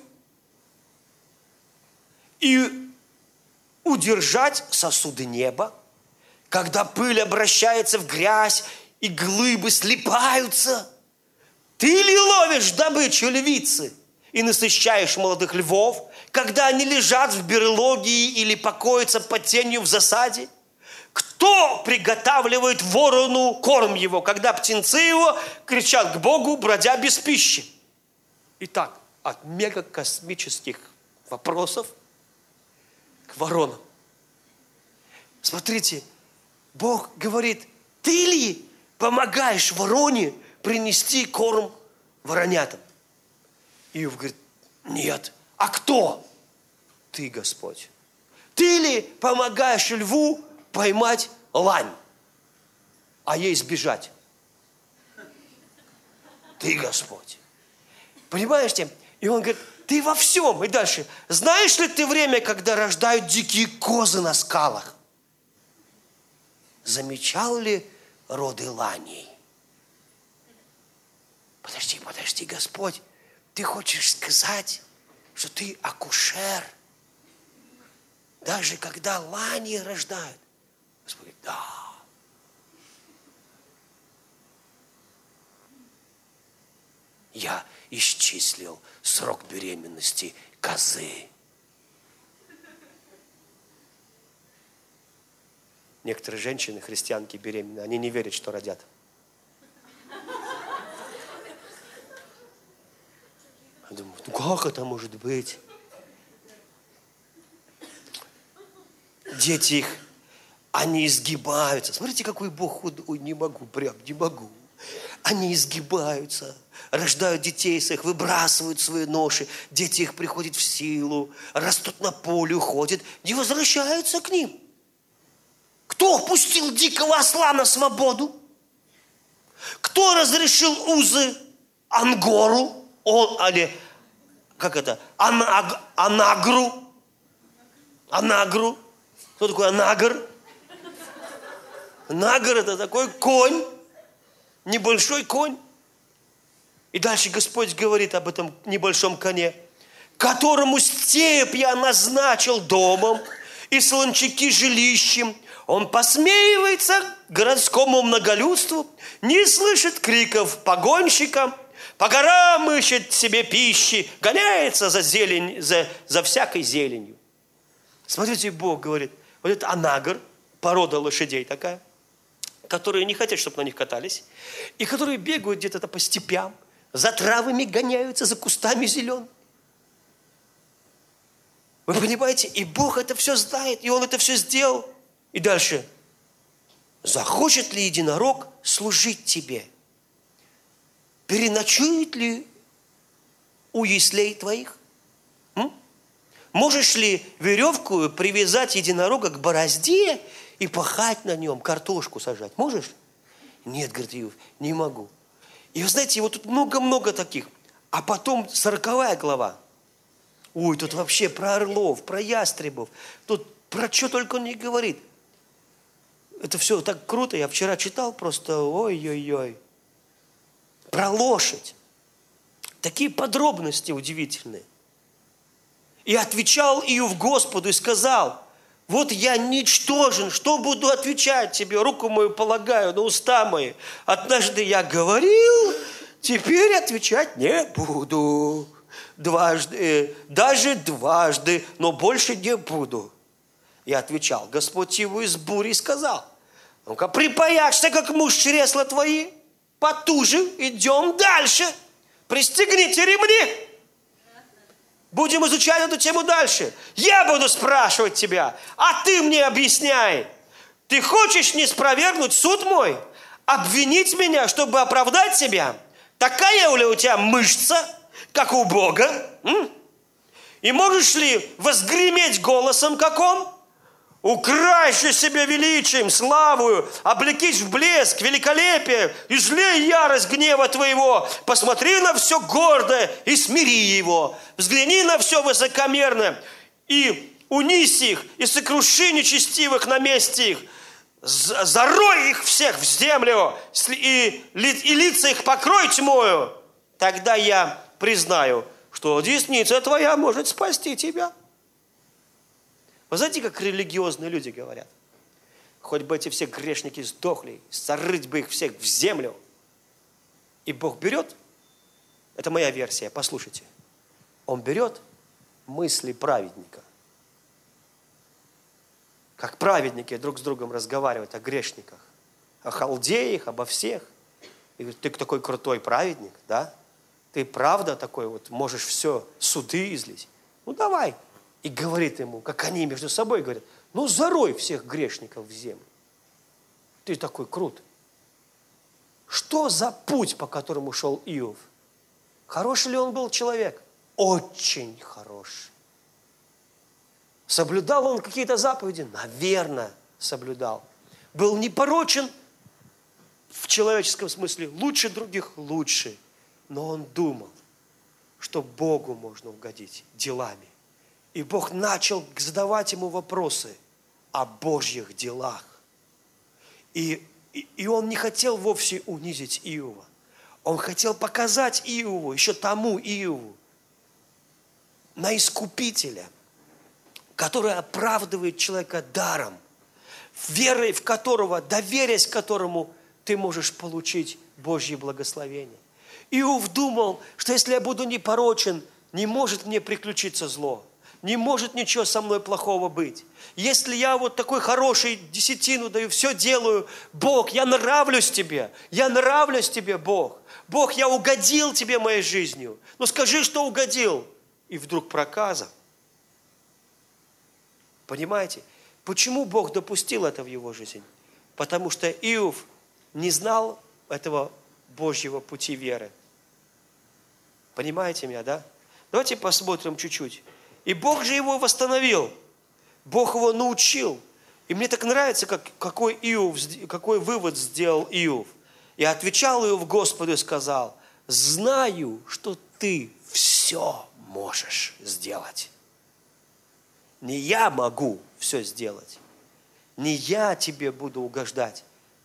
и удержать сосуды неба, когда пыль обращается в грязь и глыбы слипаются? Ты ли ловишь добычу львицы и насыщаешь молодых львов, когда они лежат в берлоге или покоятся под тенью в засаде? Кто приготавливает ворону корм его, когда птенцы его кричат к Богу, бродя без пищи? Итак, от мегакосмических вопросов к воронам. Смотрите, Бог говорит, ты ли помогаешь вороне принести корм воронятам? Иов говорит, нет. А кто? Ты, Господь. Ты ли помогаешь льву поймать лань, а ей сбежать? Ты, Господь. Понимаете? И он говорит, Ты во всем. И дальше. Знаешь ли ты время, когда рождают дикие козы на скалах? Замечал ли роды ланей? Подожди, Господь. Ты хочешь сказать, что ты акушер? Даже когда лани рождают? Господь говорит, да. Я исчислил срок беременности козы. Некоторые женщины, христианки беременны, они не верят, что родят. Я думаю, ну как это может быть? Дети их, они изгибаются. Смотрите, какой Бог худой. Ой, не могу, прям не могу. Они изгибаются, рождают детей своих, выбрасывают свои ноши. Дети их приходят в силу, растут на поле, уходят, не возвращаются к ним. Кто пустил дикого осла на свободу? Кто разрешил узы Ангору? Анагру? Анагру? Кто такой Анагр? Анагр – это такой конь, небольшой конь. И дальше Господь говорит об этом небольшом коне, которому степь я назначил домом и солончаки жилищем. Он посмеивается городскому многолюдству, не слышит криков погонщика, по горам ищет себе пищи, гоняется за всякой зеленью. Смотрите, Бог говорит, вот это анагр, порода лошадей такая, которые не хотят, чтобы на них катались, и которые бегают где-то по степям, за травами гоняются, за кустами зелеными. Вы понимаете? И Бог это все знает, и Он это все сделал. И дальше. Захочет ли единорог служить тебе? Переночует ли у яслей твоих? Можешь ли веревку привязать единорога к борозде и пахать на нем, картошку сажать? Можешь? Нет, говорит Иов, не могу. И вы знаете, вот тут много-много таких. А потом 40 глава. Ой, тут вообще про орлов, про ястребов. Тут про что только он не говорит. Это все так круто. Я вчера читал просто, ой-ой-ой. Про лошадь. Такие подробности удивительные. И отвечал Иов Господу и сказал, вот я ничтожен, что буду отвечать тебе? Руку мою полагаю на уста мои. Однажды я говорил, теперь отвечать не буду. Даже дважды, но больше не буду. Я отвечал, Господь его из бури сказал, ну-ка припаяшься, как муж чресла твои, потуже, идем дальше, пристегните ремни. Будем изучать эту тему дальше. Я буду спрашивать тебя, а ты мне объясняй. Ты хочешь не спровергнуть суд мой? Обвинить меня, чтобы оправдать себя? Такая ли у тебя мышца, как у Бога? И можешь ли возгреметь голосом, как Он? Укращи себе величием, славою, облекись в блеск, великолепие, излей ярость гнева твоего, посмотри на все гордое и смири его, взгляни на все высокомерное и унись их, и сокруши нечестивых на месте их, зарой их всех в землю, и лица их покрой тьмою, тогда я признаю, что десница твоя может спасти тебя. Вы знаете, как религиозные люди говорят? Хоть бы эти все грешники сдохли, зарыть бы их всех в землю. И Бог берет, это моя версия, послушайте. Он берет мысли праведника. Как праведники друг с другом разговаривают о грешниках, о халдеях, обо всех. И говорит, ты такой крутой праведник, да? Ты правда такой вот, можешь все, суды излить. Ну давай. И говорит ему, как они между собой говорят, ну зарой всех грешников в землю. Ты такой крут. Что за путь, по которому шел Иов? Хороший ли он был человек? Очень хороший. Соблюдал он какие-то заповеди? Наверное, соблюдал. Был непорочен в человеческом смысле, лучше других, лучше. Но он думал, что Богу можно угодить делами. И Бог начал задавать ему вопросы о Божьих делах. И он не хотел вовсе унизить Иова. Он хотел показать Иову, еще тому Иову, на Искупителя, который оправдывает человека даром, верой в которого, доверясь которому ты можешь получить Божье благословение. Иов думал, что если я буду непорочен, не может мне приключиться зло, не может ничего со мной плохого быть. Если я вот такой хороший, десятину даю, все делаю, Бог, я нравлюсь тебе, Бог. Бог, я угодил тебе моей жизнью. Ну скажи, что угодил. И вдруг проказа. Понимаете? Почему Бог допустил это в его жизнь? Потому что Иов не знал этого Божьего пути веры. Понимаете меня, да? Давайте посмотрим чуть-чуть. И Бог же его восстановил. Бог его научил. И мне так нравится, какой вывод сделал Иов. И отвечал Иов Господу и сказал: знаю, что ты все можешь сделать. Не я могу все сделать. Не я тебе буду угождать.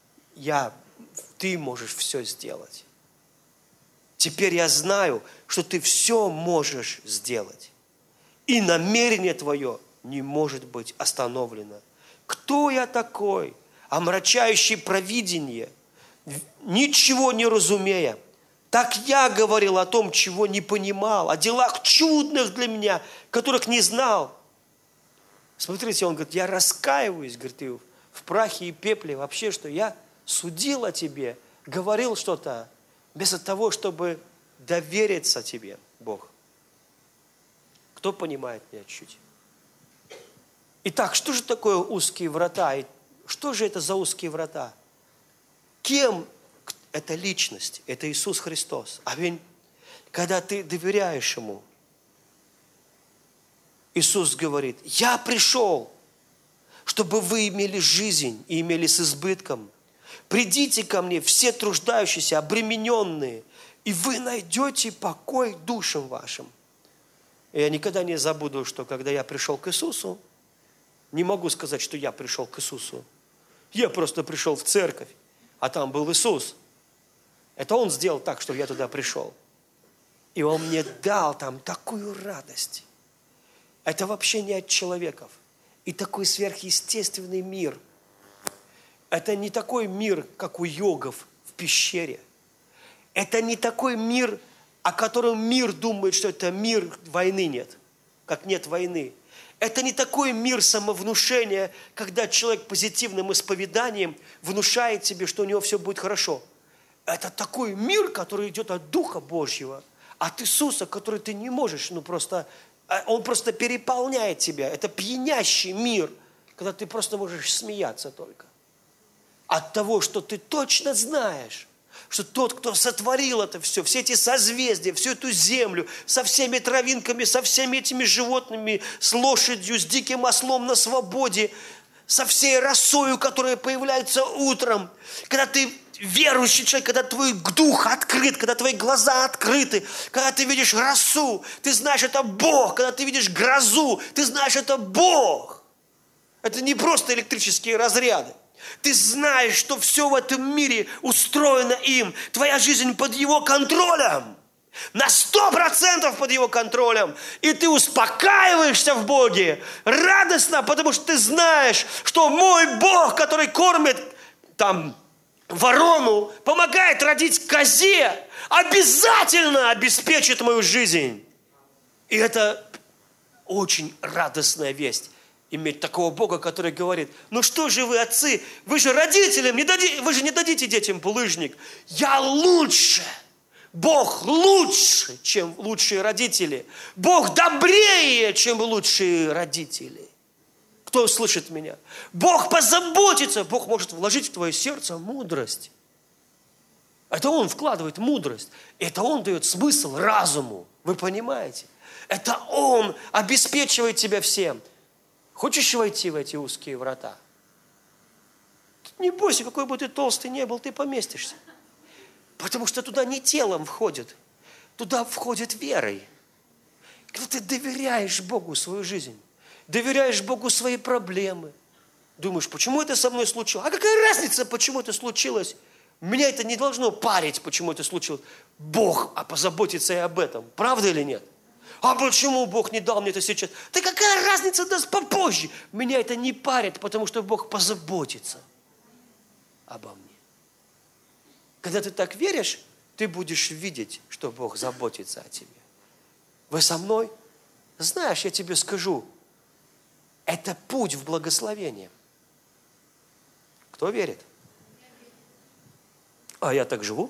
Ты можешь все сделать. Теперь я знаю, что ты все можешь сделать. И намерение твое не может быть остановлено. Кто я такой, омрачающий провидение, ничего не разумея? Так я говорил о том, чего не понимал, о делах чудных для меня, которых не знал. Смотрите, он говорит: я раскаиваюсь, говорит Иов, в прахе и пепле вообще, что я судил о тебе, говорил что-то, вместо того, чтобы довериться тебе, Бог. Кто понимает меня чуть-чуть? Итак, что же такое узкие врата? И что же это за узкие врата? Кем это личность? Это Иисус Христос. Аминь. Когда ты доверяешь Ему, Иисус говорит: я пришел, чтобы вы имели жизнь и имели с избытком. Придите ко мне, все труждающиеся, обремененные, и вы найдете покой душам вашим. И я никогда не забуду, что когда я пришел к Иисусу, не могу сказать, что я пришел к Иисусу. Я просто пришел в церковь, а там был Иисус. Это Он сделал так, что я туда пришел. И Он мне дал там такую радость. Это вообще не от человеков. И такой сверхъестественный мир. Это не такой мир, как у йогов в пещере. Это не такой мир, о котором мир думает, что это мир, войны нет. Как нет войны. Это не такой мир самовнушения, когда человек позитивным исповеданием внушает себе, что у него все будет хорошо. Это такой мир, который идет от Духа Божьего, от Иисуса, который ты не можешь, Он просто переполняет тебя. Это пьянящий мир, когда ты просто можешь смеяться только. От того, что ты точно знаешь, что тот, кто сотворил это все эти созвездия, всю эту землю, со всеми травинками, со всеми этими животными, с лошадью, с диким ослом на свободе, со всей росою, которая появляется утром, когда ты верующий человек, когда твой дух открыт, когда твои глаза открыты, когда ты видишь росу, ты знаешь, это Бог, когда ты видишь грозу, ты знаешь, это Бог. Это не просто электрические разряды. Ты знаешь, что все в этом мире устроено им. Твоя жизнь под Его контролем. На 100% под Его контролем. И ты успокаиваешься в Боге радостно, потому что ты знаешь, что мой Бог, который кормит там ворону, помогает родить козе, обязательно обеспечит мою жизнь. И это очень радостная весть. Иметь такого Бога, который говорит: ну что же вы, отцы, вы же родителям, вы же не дадите детям булыжник. Я лучше. Бог лучше, чем лучшие родители. Бог добрее, чем лучшие родители. Кто слышит меня? Бог позаботится. Бог может вложить в твое сердце мудрость. Это Он вкладывает мудрость. Это Он дает смысл разуму. Вы понимаете? Это Он обеспечивает тебя всем. Хочешь войти в эти узкие врата? Не бойся, какой бы ты толстый не был, ты поместишься. Потому что туда не телом входит. туда входит верой. Когда ты доверяешь Богу свою жизнь, доверяешь Богу свои проблемы, думаешь, почему это со мной случилось? А какая разница, почему это случилось? Меня это не должно парить, почему это случилось. Бог позаботится и об этом. Правда или нет? А почему Бог не дал мне это сейчас? Да какая разница, даст попозже. Меня это не парит, потому что Бог позаботится обо мне. Когда ты так веришь, ты будешь видеть, что Бог заботится о тебе. Вы со мной? Знаешь, я тебе скажу, это путь в благословение. Кто верит? А я так живу?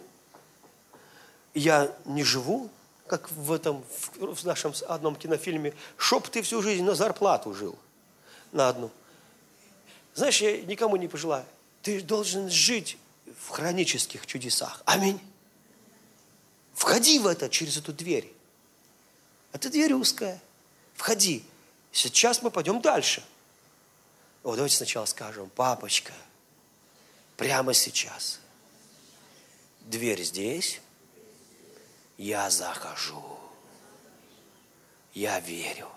Я не живу, как в нашем одном кинофильме, чтоб ты всю жизнь на зарплату жил. На одну. Знаешь, я никому не пожелаю. Ты должен жить в хронических чудесах. Аминь. Входи в это через эту дверь. Это дверь узкая. Входи. Сейчас мы пойдем дальше. Давайте сначала скажем, папочка, прямо сейчас. Дверь здесь. Я захожу. Я верю.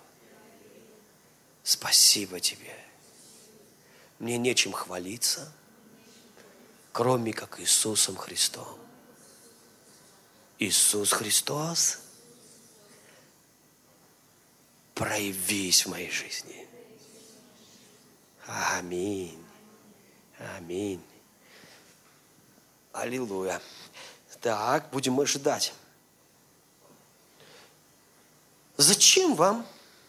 Спасибо тебе. Мне нечем хвалиться, кроме как Иисусом Христом. Иисус Христос, проявись в моей жизни. Аминь. Аминь. Аллилуйя. Так, будем ожидать. Зачем вам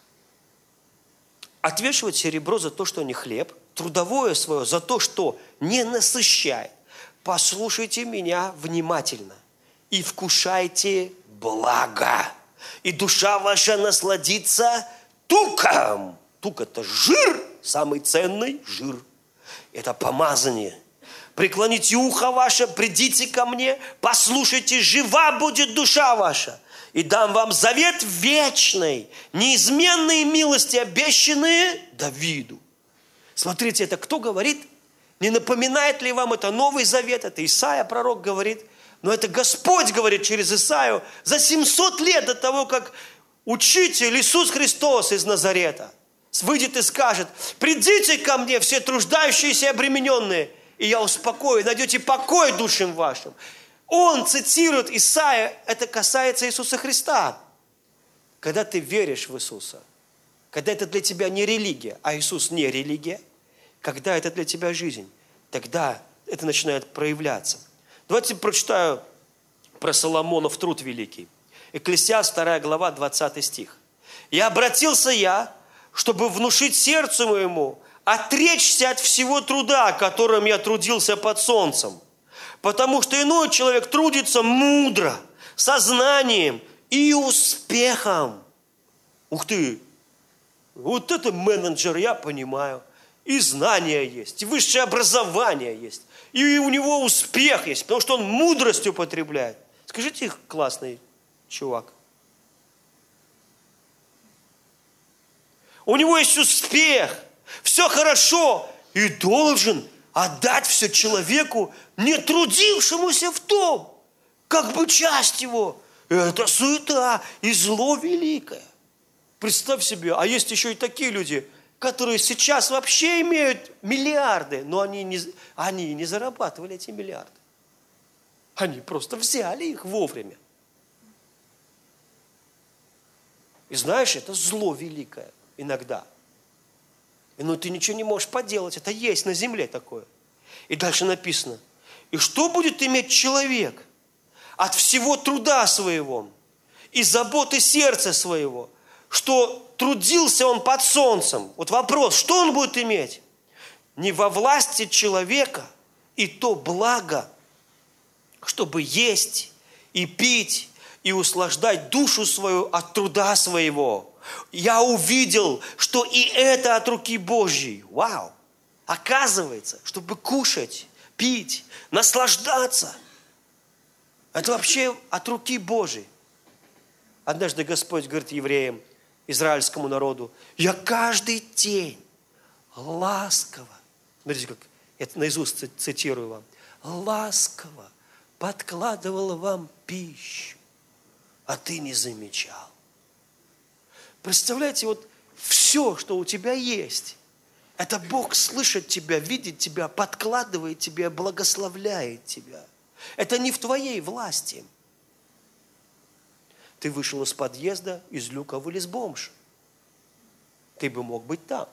отвешивать серебро за то, что не хлеб, трудовое свое за то, что не насыщает? Послушайте меня внимательно и вкушайте благо, и душа ваша насладится туком. Тук – это жир, самый ценный жир. Это помазание. Преклоните ухо ваше, придите ко мне, послушайте, жива будет душа ваша. И дам вам завет вечный, неизменные милости, обещанные Давиду. Смотрите, это кто говорит? Не напоминает ли вам это Новый Завет? Это Исаия, пророк, говорит. Но это Господь говорит через Исаию за 700 лет до того, как учитель Иисус Христос из Назарета выйдет и скажет: придите ко мне, все труждающиеся и обремененные, и я успокою, найдете покой душам вашим. Он цитирует Исаия, это касается Иисуса Христа. Когда ты веришь в Иисуса, когда это для тебя не религия, а Иисус не религия, когда это для тебя жизнь, тогда это начинает проявляться. Давайте прочитаю про Соломонов труд великий. Экклесиаст 2 глава, 20 стих. «И обратился я, чтобы внушить сердцу моему отречься от всего труда, которым я трудился под солнцем. Потому что иной человек трудится мудро, сознанием и успехом». Ух ты! Вот это менеджер, я понимаю. И знания есть, и высшее образование есть, и у него успех есть, потому что он мудрость употребляет. Скажите, классный чувак. У него есть успех, все хорошо, и должен отдать все человеку, не трудившемуся в том, как бы часть его. Это суета и зло великое. Представь себе, а есть еще и такие люди, которые сейчас вообще имеют миллиарды, но они не зарабатывали эти миллиарды. Они просто взяли их вовремя. И знаешь, это зло великое иногда. Но ты ничего не можешь поделать, это есть на земле такое. И дальше написано: и что будет иметь человек от всего труда своего и заботы сердца своего, что трудился он под солнцем? Вот вопрос, что он будет иметь? Не во власти человека и то благо, чтобы есть и пить и услаждать душу свою от труда своего. Я увидел, что и это от руки Божьей. Вау! Оказывается, чтобы кушать, пить, наслаждаться, это вообще от руки Божьей. Однажды Господь говорит евреям, израильскому народу: я каждый день ласково, смотрите, как я наизусть цитирую вам, ласково подкладывал вам пищу. а ты не замечал. Представляете, вот все, что у тебя есть, это Бог слышит тебя, видит тебя, подкладывает тебя, благословляет тебя. Это не в твоей власти. Ты вышел из подъезда, из люка вылез бомж. Ты бы мог быть там.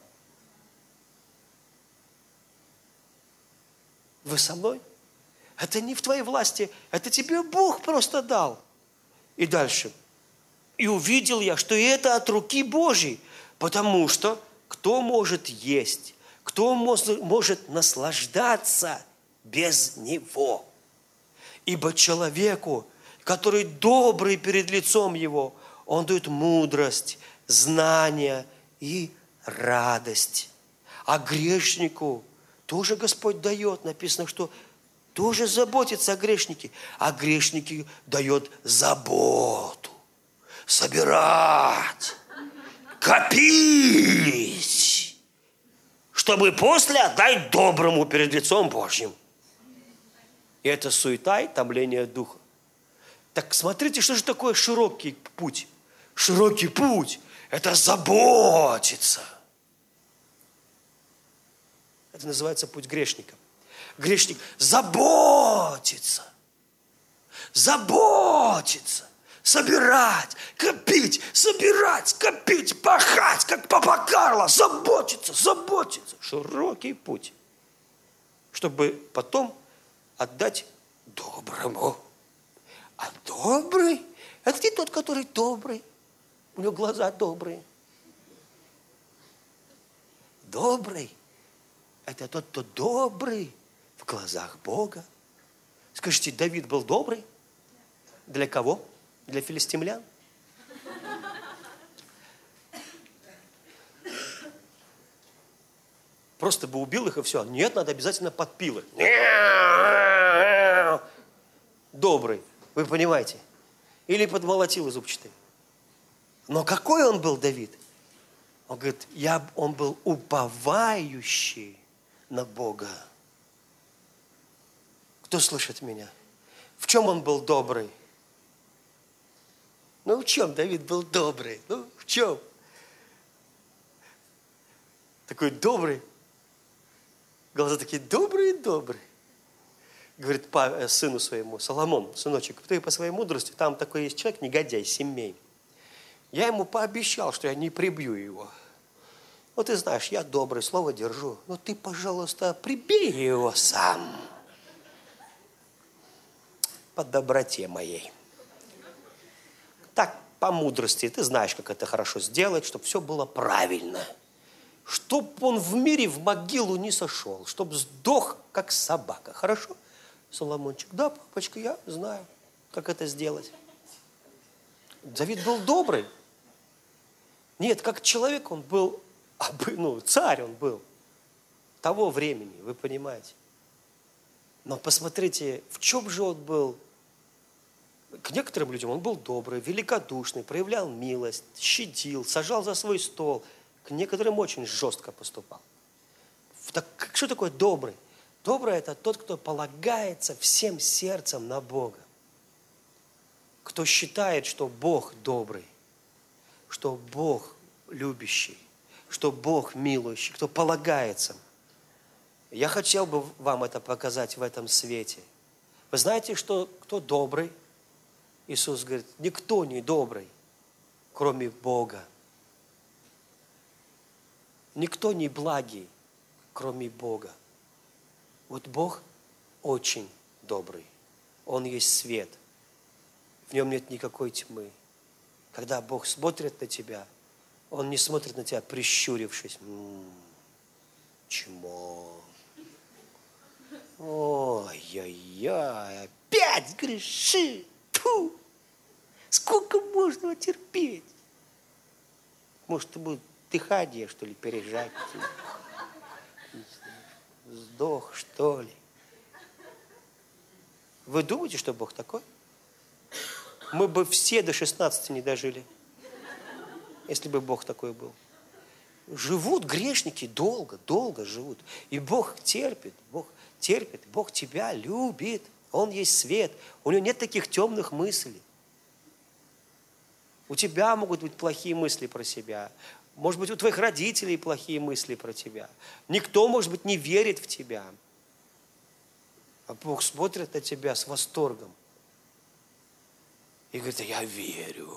Вы со мной? Это не в твоей власти, это тебе Бог просто дал. И дальше. И увидел я, что это от руки Божьей, потому что кто может есть, кто может наслаждаться без Него? Ибо человеку, который добрый перед лицом Его, Он дает мудрость, знания и радость. А грешнику тоже Господь дает, написано, что тоже заботится о грешнике, а грешнике дает заботу, собирать, копить, чтобы после отдать доброму перед лицом Божьим. И это суета и томление духа. Так смотрите, что же такое широкий путь? Широкий путь – это заботиться. Это называется путь грешника. Грешник заботится, собирать, копить, пахать, как папа Карло, заботиться. Широкий путь, чтобы потом отдать доброму. А добрый – это не тот, который добрый. У него глаза добрые. Добрый – это тот, кто добрый в глазах Бога. Скажите, Давид был добрый? Для кого? Для филистимлян? Просто бы убил их и все. Нет, надо обязательно подпилы. Добрый, вы понимаете? Или подмолотил зубчатый. Но какой он был, Давид? Он говорит, он был уповающий на Бога. Кто слышит меня? В чем он был добрый? Ну, в чем Давид был добрый? Ну, в чем? Такой добрый. Глаза такие добрые. Говорит сыну своему, Соломон, сыночек, ты по своей мудрости, там такой есть человек, негодяй, семей. Я ему пообещал, что я не прибью его. Ну, ты знаешь, я доброе слово держу. Но ты, пожалуйста, прибей его сам. По доброте моей. Так, по мудрости. Ты знаешь, как это хорошо сделать, чтобы все было правильно. Чтоб он в мире в могилу не сошел. Чтоб сдох, как собака. Хорошо? Соломончик, да, папочка, я знаю, как это сделать. Давид был добрый. Нет, как человек он был, царь он был того времени, вы понимаете. Но посмотрите, в чем же он был. К некоторым людям он был добрый, великодушный, проявлял милость, щадил, сажал за свой стол. К некоторым очень жестко поступал. Так что такое добрый? Добрый – это тот, кто полагается всем сердцем на Бога. Кто считает, что Бог добрый, что Бог любящий, что Бог милующий, кто полагается. Я хотел бы вам это показать в этом свете. Вы знаете, что кто добрый? Иисус говорит, никто не добрый, кроме Бога. Никто не благий, кроме Бога. Вот Бог очень добрый. Он есть свет. В нем нет никакой тьмы. Когда Бог смотрит на тебя, Он не смотрит на тебя, прищурившись. Чмо. Ой-ой-ой, опять греши. Фу. Сколько можно терпеть? Может, ты будет дыхание, что ли, пережать? Сдох, что ли? Вы думаете, что Бог такой? Мы бы все до 16 не дожили, если бы Бог такой был. Живут грешники долго живут. И Бог терпит, Бог тебя любит. Он есть свет. У него нет таких темных мыслей. У тебя могут быть плохие мысли про себя. Может быть, у твоих родителей плохие мысли про тебя. Никто, может быть, не верит в тебя. А Бог смотрит на тебя с восторгом. И говорит, я верю.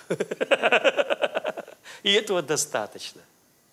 И этого достаточно.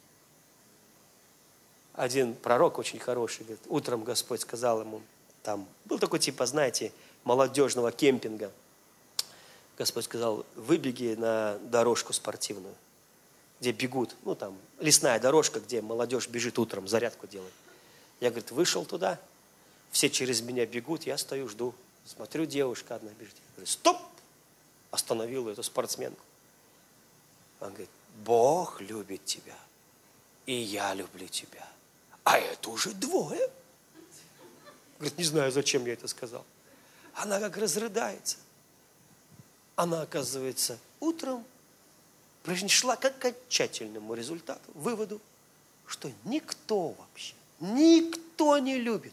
Один пророк очень хороший, говорит, утром Господь сказал ему, там был такой типа, знаете, молодежного кемпинга. Господь сказал, выбеги на дорожку спортивную, где бегут, ну там лесная дорожка, где молодежь бежит утром, зарядку делает. Я, говорит, вышел туда, все через меня бегут, я стою, жду. Смотрю, девушка одна бежит. Я говорю, стоп! Остановил эту спортсменку. Он говорит, Бог любит тебя, и я люблю тебя. А это уже двое. Говорит, не знаю, зачем я это сказал. Она как разрыдается. Она, оказывается, утром пришла к окончательному результату, выводу, что никто вообще, никто не любит.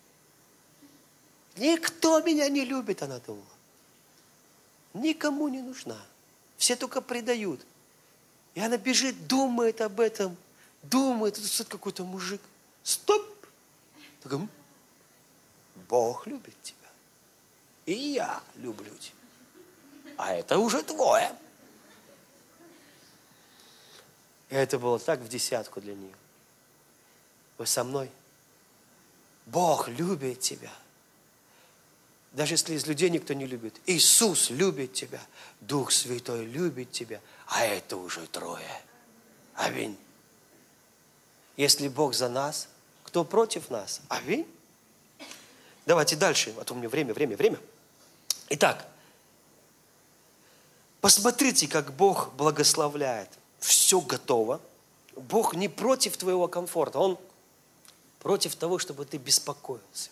Никто меня не любит, она думала. Никому не нужна. Все только предают. И она бежит, думает об этом, думает, тут какой-то мужик. Стоп! Так, Бог любит тебя. И я люблю тебя. А это уже двое. И это было так в десятку для нее. Вы со мной? Бог любит тебя. Даже если из людей никто не любит. Иисус любит тебя. Дух Святой любит тебя. А это уже трое. Аминь. Если Бог за нас, кто против нас? Аминь. Давайте дальше, а то у меня время. Итак, посмотрите, как Бог благословляет. Все готово. Бог не против твоего комфорта. Он против того, чтобы ты беспокоился.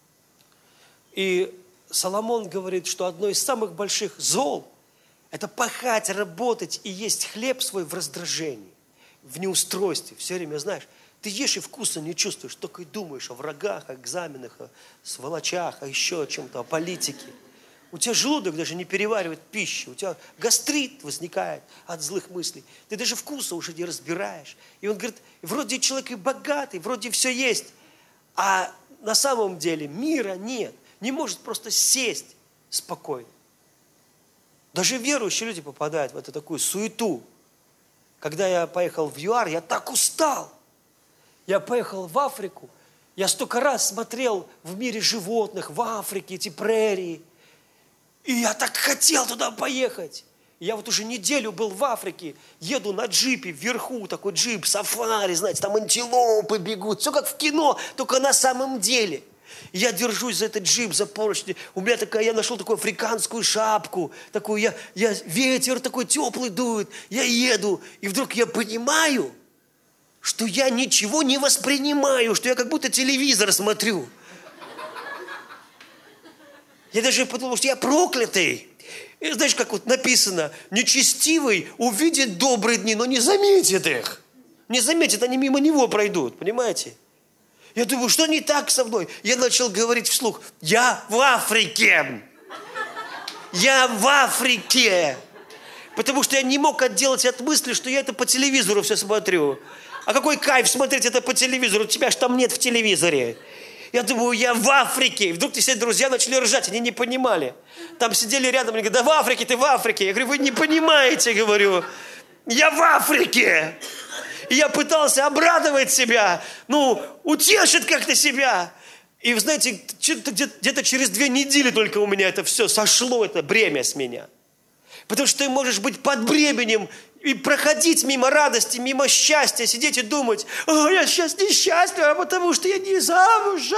И Соломон говорит, что одно из самых больших зол – это пахать, работать и есть хлеб свой в раздражении, в неустройстве. Все время, знаешь, ты ешь и вкуса не чувствуешь, только и думаешь о врагах, о экзаменах, о сволочах, о еще о чем-то, о политике. У тебя желудок даже не переваривает пищу, у тебя гастрит возникает от злых мыслей. Ты даже вкуса уже не разбираешь. И он говорит, вроде человек и богатый, вроде все есть, а на самом деле мира нет. Не может просто сесть спокойно. Даже верующие люди попадают в эту такую суету. Когда я поехал в ЮАР, я так устал. Я поехал в Африку. Я столько раз смотрел в мире животных, в Африке, эти прерии. И я так хотел туда поехать. Я вот уже неделю был в Африке, еду на джипе вверху, такой джип, сафари, знаете, там антилопы бегут. Все как в кино, только на самом деле. Я держусь за этот джип, за поручни. У меня я нашел такую африканскую шапку, такую, ветер такой теплый дует. Я еду, и вдруг я понимаю, что я ничего не воспринимаю, что я как будто телевизор смотрю. Я даже подумал, что я проклятый. И знаешь, как вот написано, нечестивый увидит добрые дни, но не заметит их. Не заметит, они мимо него пройдут, понимаете? Я думаю, что не так со мной? Я начал говорить вслух, я в Африке. Я в Африке. Потому что я не мог отделаться от мысли, что я это по телевизору все смотрю. А какой кайф смотреть это по телевизору? Тебя ж там нет в телевизоре. Я думаю, я в Африке. И вдруг все друзья начали ржать, они не понимали. Там сидели рядом, они говорят, да в Африке, ты в Африке. Я говорю, вы не понимаете, говорю. Я в Африке. И я пытался обрадовать себя, утешить как-то себя. И вы знаете, где-то через 2 недели только у меня это все сошло, это бремя с меня. Потому что ты можешь быть под бременем и проходить мимо радости, мимо счастья, сидеть и думать, я сейчас несчастлива, потому что я не замужем.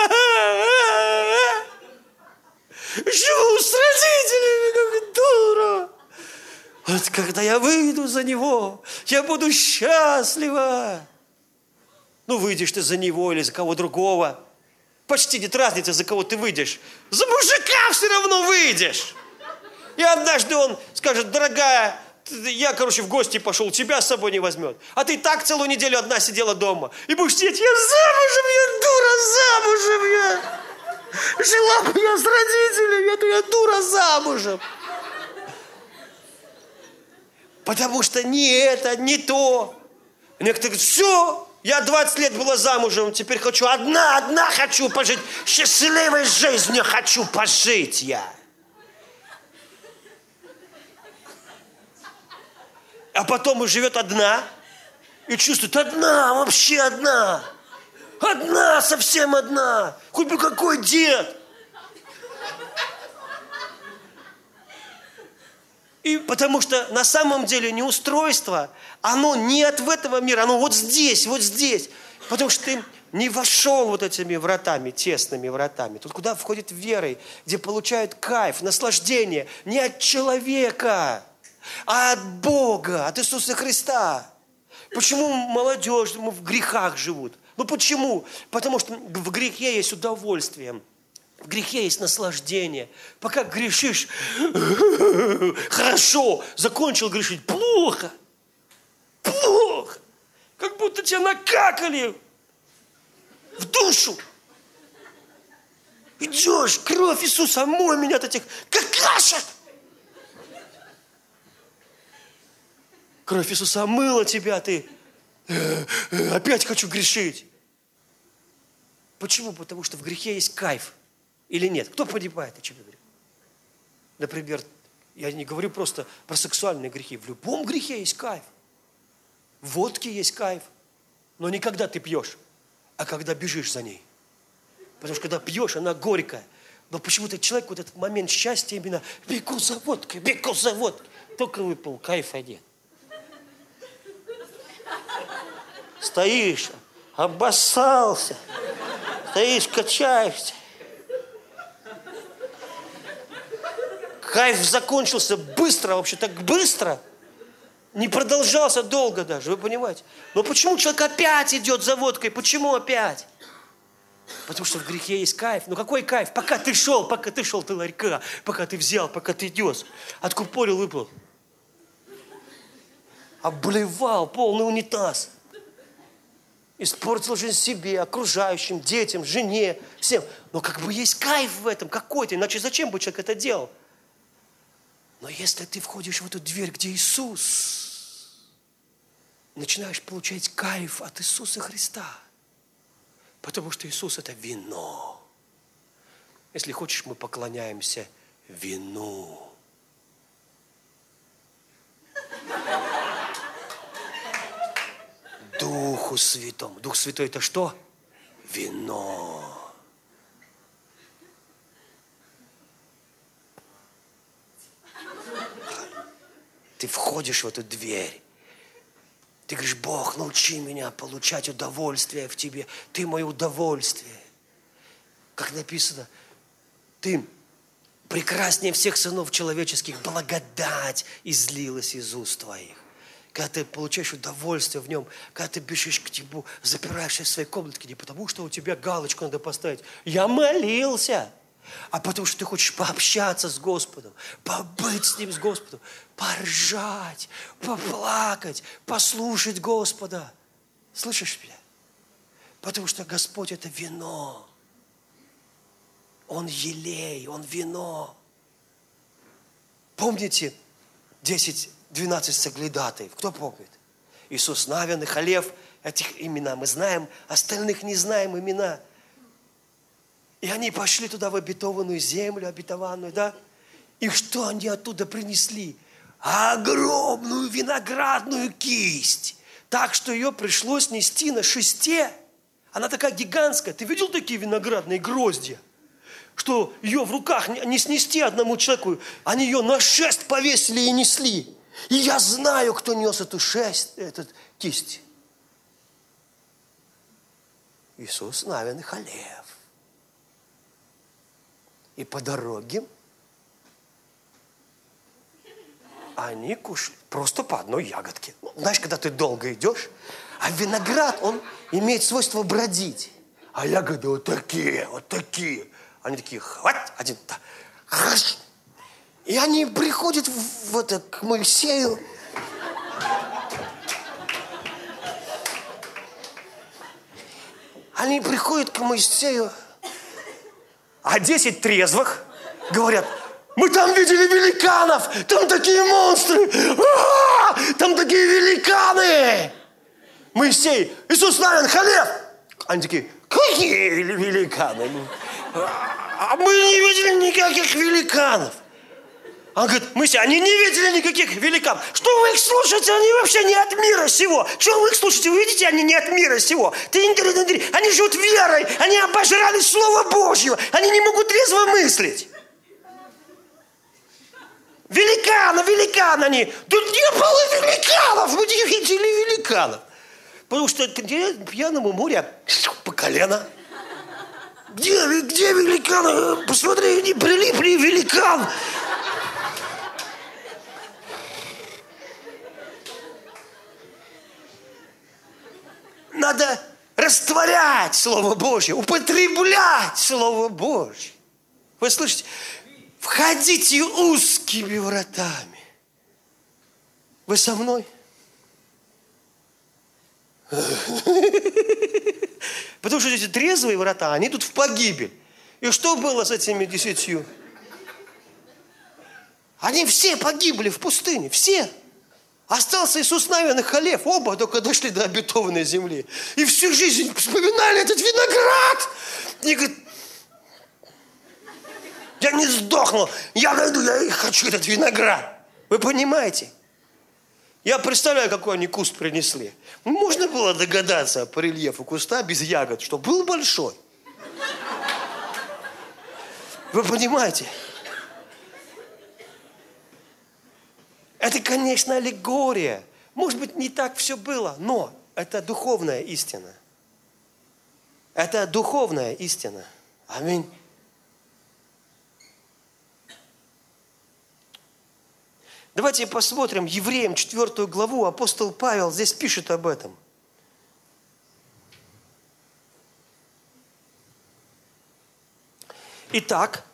Живу с родителями, как дура. Вот когда я выйду за него, я буду счастлива. Выйдешь ты за него или за кого другого. Почти нет разницы, за кого ты выйдешь. За мужика все равно выйдешь. И однажды он скажет, дорогая, я, в гости пошел, тебя с собой не возьмет. А ты так целую неделю одна сидела дома. И будешь сидеть, я замужем, я дура, замужем я. Жила бы я с родителями, я дура замужем. Потому что не это, не то. И некоторые говорят, все, я 20 лет была замужем, теперь хочу одна хочу пожить. Счастливой жизнью хочу пожить я. А потом и живет одна, и чувствует, одна, вообще одна. Одна, совсем одна. Хоть бы какой дед. И потому что на самом деле неустройство, оно не от этого мира, оно вот здесь, вот здесь. Потому что ты не вошел вот этими вратами, тесными вратами. Тут куда входит верой, где получают кайф, наслаждение не от человека, а от Бога, от Иисуса Христа. Почему молодежь в грехах живут? Ну почему? Потому что в грехе есть удовольствие. В грехе есть наслаждение. Пока грешишь, хорошо, закончил грешить, плохо. Плохо. Как будто тебя накакали в душу. Идешь, кровь Иисуса, омой меня от этих какашек. Кровь Иисуса омыла тебя, ты опять хочу грешить. Почему? Потому что в грехе есть кайф. Или нет? Кто понимает, о чем я говорю? Например, я не говорю просто про сексуальные грехи. В любом грехе есть кайф. В водке есть кайф. Но не когда ты пьешь, а когда бежишь за ней. Потому что когда пьешь, она горькая. Но почему-то человек вот этот момент счастья именно бегу за водкой. Только выпил, кайфа нет. Стоишь, обоссался. Стоишь, качаешься. Кайф закончился быстро, вообще так быстро. Не продолжался долго даже, вы понимаете? Но почему человек опять идет за водкой? Почему опять? Потому что в грехе есть кайф. Ну какой кайф? Пока ты шел, ты ларька, пока ты взял, пока ты идешь. Откупорил, выпил. Обливал полный унитаз. Испортил жизнь себе, окружающим, детям, жене, всем. Но как бы есть кайф в этом какой-то, иначе зачем бы человек это делал? Но если ты входишь в эту дверь, где Иисус, начинаешь получать кайф от Иисуса Христа. Потому что Иисус – это вино. Если хочешь, мы поклоняемся вину. Духу Святому. Дух Святой – это что? Вино. Ты входишь в эту дверь. Ты говоришь, Бог, научи меня получать удовольствие в Тебе. Ты мое удовольствие. Как написано, Ты прекраснее всех сынов человеческих, благодать излилась из уст Твоих. Когда ты получаешь удовольствие в нем, когда ты бежишь к Нему, запираешься в своей комнатке, не потому что у тебя галочку надо поставить. Я молился. А потому что ты хочешь пообщаться с Господом, побыть с Ним, с Господом, поржать, поплакать, послушать Господа. Слышишь меня? Потому что Господь – это вино. Он елей, Он вино. Помните 10-12 соглядатаев? Кто помнит? Иисус Навин и Халев. Этих имена мы знаем, остальных не знаем имена. И они пошли туда, в обетованную землю, обетованную, да? И что они оттуда принесли? Огромную виноградную кисть. Так, что ее пришлось нести на шесте. Она такая гигантская. Ты видел такие виноградные гроздья? Что ее в руках не снести одному человеку. Они ее на шест повесили и несли. И я знаю, кто нес эту кисть. Иисус Навин и Халев. И по дороге они кушали просто по одной ягодке. Знаешь, когда ты долго идешь, а виноград, он имеет свойство бродить. А ягоды вот такие, вот такие. Они такие, хвать, один, хаш. И они приходят к Моисею. Они приходят к Моисею. А 10 трезвых говорят, Мы там видели великанов, там такие монстры, там такие великаны. Моисей, Иисус Навин, Халев. Они такие, какие великаны? А мы не видели никаких великанов. Он говорит, Моисей, они не видели никаких великанов. Что вы их слушаете? Они вообще не от мира сего. Что вы их слушаете? Вы видите, они не от мира сего. Они живут верой. Они обожрались Слова Божьего. Они не могут трезво мыслить. Великаны они. Тут не было великанов. Мы не видели великанов. Потому что пьяному море по колено. Где великаны? Посмотри, они прилипли, великан. Надо растворять Слово Божье, употреблять Слово Божье. Вы слышите? Входите узкими вратами. Вы со мной? Потому что эти трезвые врата, они идут в погибель. И что было с этими 10? Они все погибли в пустыне, все. Остался Иисус Навин и Халев, оба только дошли до обетованной земли. И всю жизнь вспоминали этот виноград. И говорят, я не сдохну, я найду, я хочу этот виноград. Вы понимаете? Я представляю, какой они куст принесли. Можно было догадаться по рельефу куста без ягод, что был большой. Вы понимаете? Это, конечно, аллегория. Может быть, не так все было, но это духовная истина. Это духовная истина. Аминь. Давайте посмотрим Евреям 4 главу. Апостол Павел здесь пишет об этом. Итак,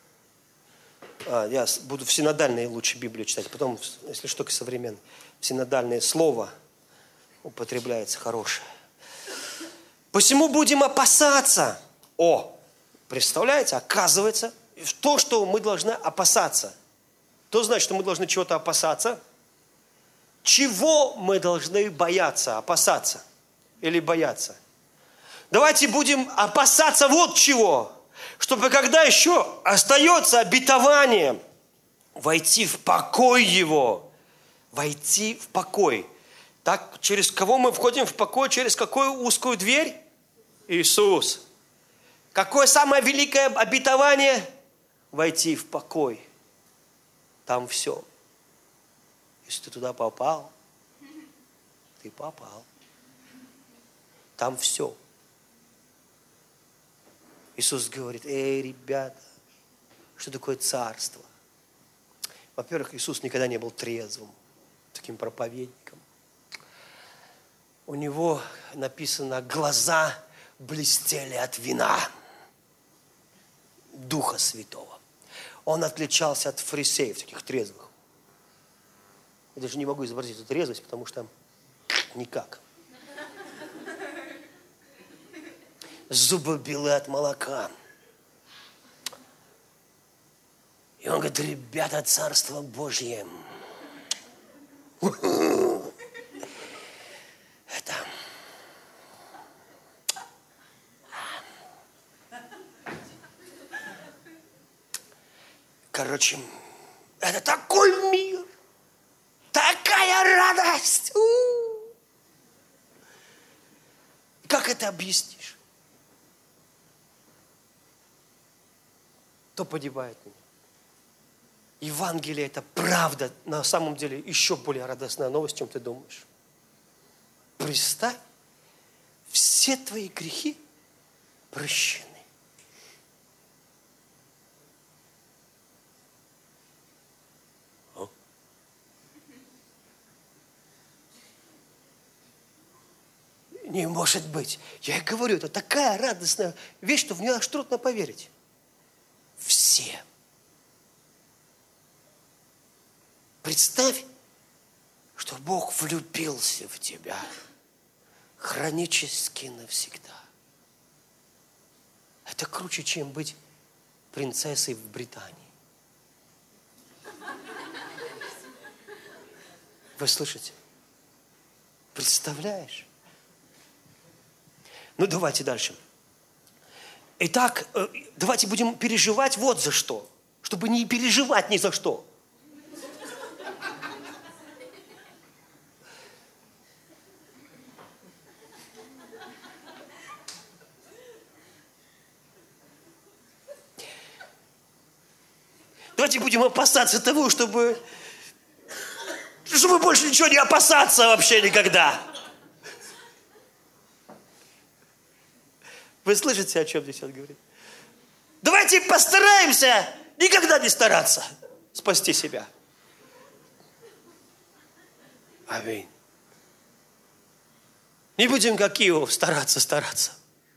я буду в синодальной лучше Библию читать, потом, если что, к современной. Синодальное слово употребляется хорошее. Посему будем опасаться. Представляете, оказывается, то, что мы должны опасаться. То значит, что мы должны чего-то опасаться. Чего мы должны бояться, опасаться или бояться? Давайте будем опасаться вот чего. Чтобы когда еще остается обетование войти в покой Его. Войти в покой. Так, через кого мы входим в покой? Через какую узкую дверь? Иисус. Какое самое великое обетование? Войти в покой. Там все. Если ты туда попал, ты попал. Там все. Иисус говорит, ребята, что такое царство? Во-первых, Иисус никогда не был трезвым, таким проповедником. У него написано, глаза блестели от вина Духа Святого. Он отличался от фарисеев, таких трезвых. Я даже не могу изобразить эту трезвость, потому что никак. Зубы белые от молока. И он говорит, ребята, Царство Божье. Это... Короче, это такой мир, такая радость. Как это объяснишь? Кто погибает меня? Евангелие – это правда, на самом деле еще более радостная новость, чем ты думаешь. Представь, все твои грехи прощены. Не может быть. Я и говорю, это такая радостная вещь, что в нее аж трудно поверить. Все. Представь, что Бог влюбился в тебя хронически навсегда. Это круче, чем быть принцессой в Британии. Вы слышите? Представляешь? Ну, давайте дальше. Итак, давайте будем переживать вот за что. Чтобы не переживать ни за что. Давайте будем опасаться того, чтобы больше ничего не опасаться вообще никогда. Вы слышите, о чем здесь он говорит? Давайте постараемся никогда не стараться спасти себя. Аминь. Не будем, как Иов, стараться.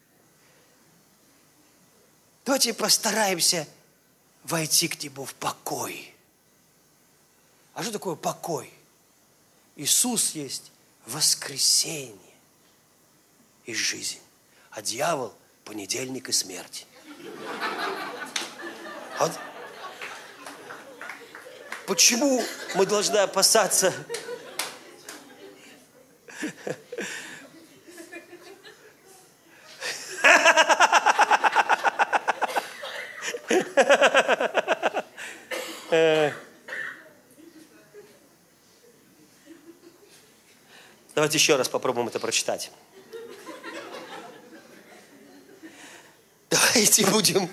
Давайте постараемся войти к Нему в покой. А что такое покой? Иисус есть воскресение и жизнь, а дьявол – понедельник и смерть. А вот почему мы должны опасаться? Давайте еще раз попробуем это прочитать. Давайте будем...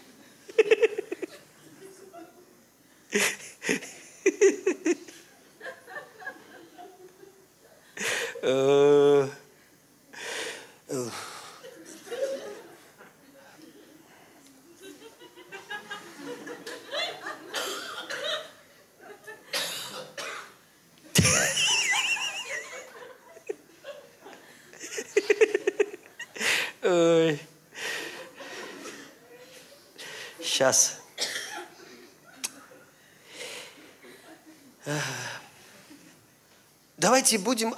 Сейчас. Давайте будем...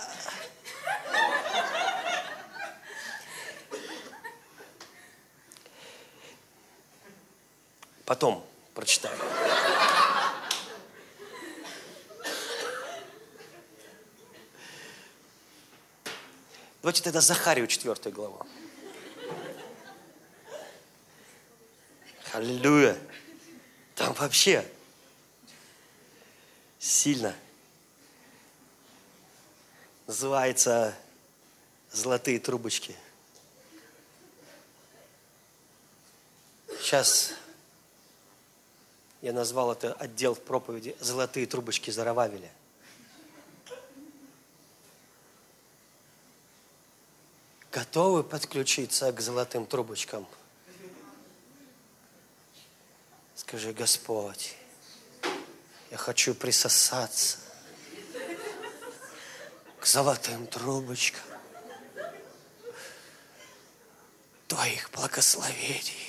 Потом прочитаю. Давайте тогда Захарию 4 главу. Аллилуйя. Там вообще сильно. Называется «Золотые трубочки». Сейчас я назвал это отдел в проповеди «Золотые трубочки Зоровавеля». Готовы подключиться к золотым трубочкам? Скажи: Господь, я хочу присосаться к золотым трубочкам Твоих благословений.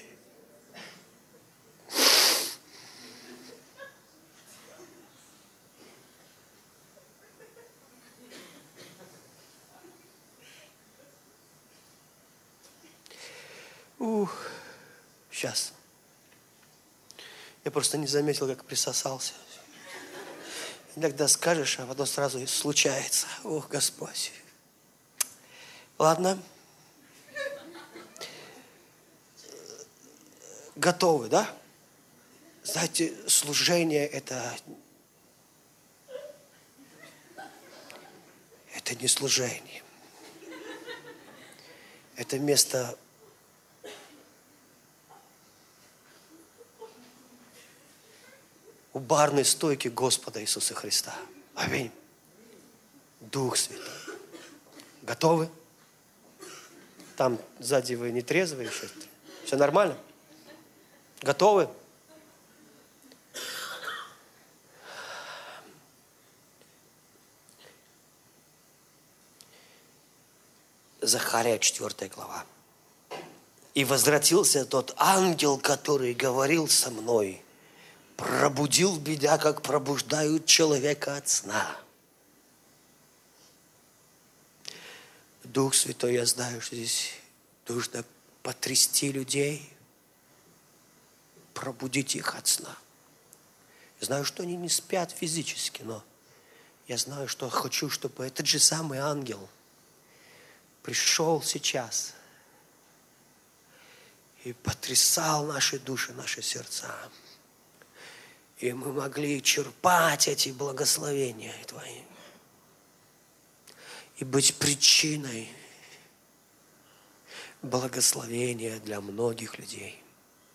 Сейчас. Я просто не заметил, как присосался. Иногда скажешь, а потом сразу и случается. Ох, Господь. Ладно. Готовы, да? Знаете, служение это не служение. Это место у барной стойки Господа Иисуса Христа. Аминь. Дух Святой. Готовы? Там сзади вы не трезвые еще? Все нормально? Готовы? Захария 4 глава. «И возвратился тот ангел, который говорил со мной, пробудил меня, как пробуждают человека от сна». Дух Святой, я знаю, что здесь нужно потрясти людей, пробудить их от сна. Я знаю, что они не спят физически, но Я знаю, что хочу, чтобы этот же самый ангел пришел сейчас и потрясал наши души, наши сердца. И мы могли черпать эти благословения Твои и быть причиной благословения для многих людей.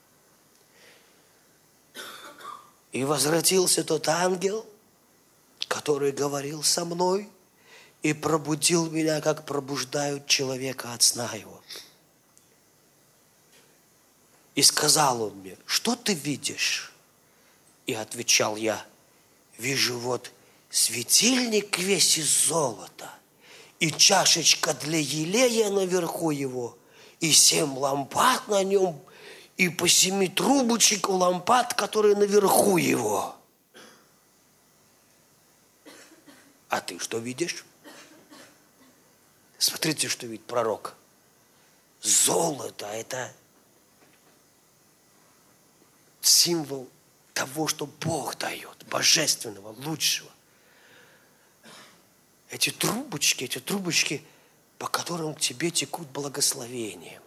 И возвратился тот ангел, который говорил со мной и пробудил меня, как пробуждают человека от сна его. И сказал он мне: что ты видишь? И отвечал я: вижу вот светильник весь из золота, и чашечка для елея наверху его, и 7 лампад на нем, и по 7 трубочек у лампад, которые наверху его. А ты что видишь? Смотрите, что видит пророк. Золото – это символ того, что Бог дает, божественного, лучшего. Эти трубочки, по которым к тебе текут благословения.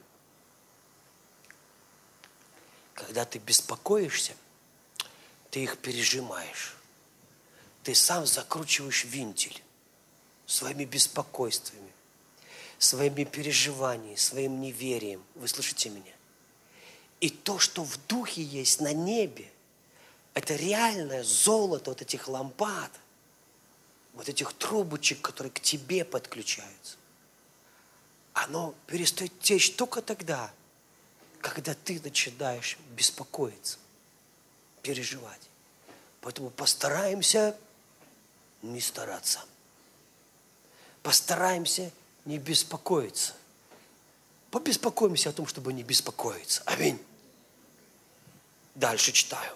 Когда ты беспокоишься, ты их пережимаешь. Ты сам закручиваешь винтель своими беспокойствами, своими переживаниями, своим неверием. Вы слышите меня? И то, что в духе есть на небе, это реальное золото вот этих лампад, вот этих трубочек, которые к тебе подключаются. Оно перестает течь только тогда, когда ты начинаешь беспокоиться, переживать. Поэтому постараемся не стараться. Постараемся не беспокоиться. Побеспокоимся о том, чтобы не беспокоиться. Аминь. Дальше читаю.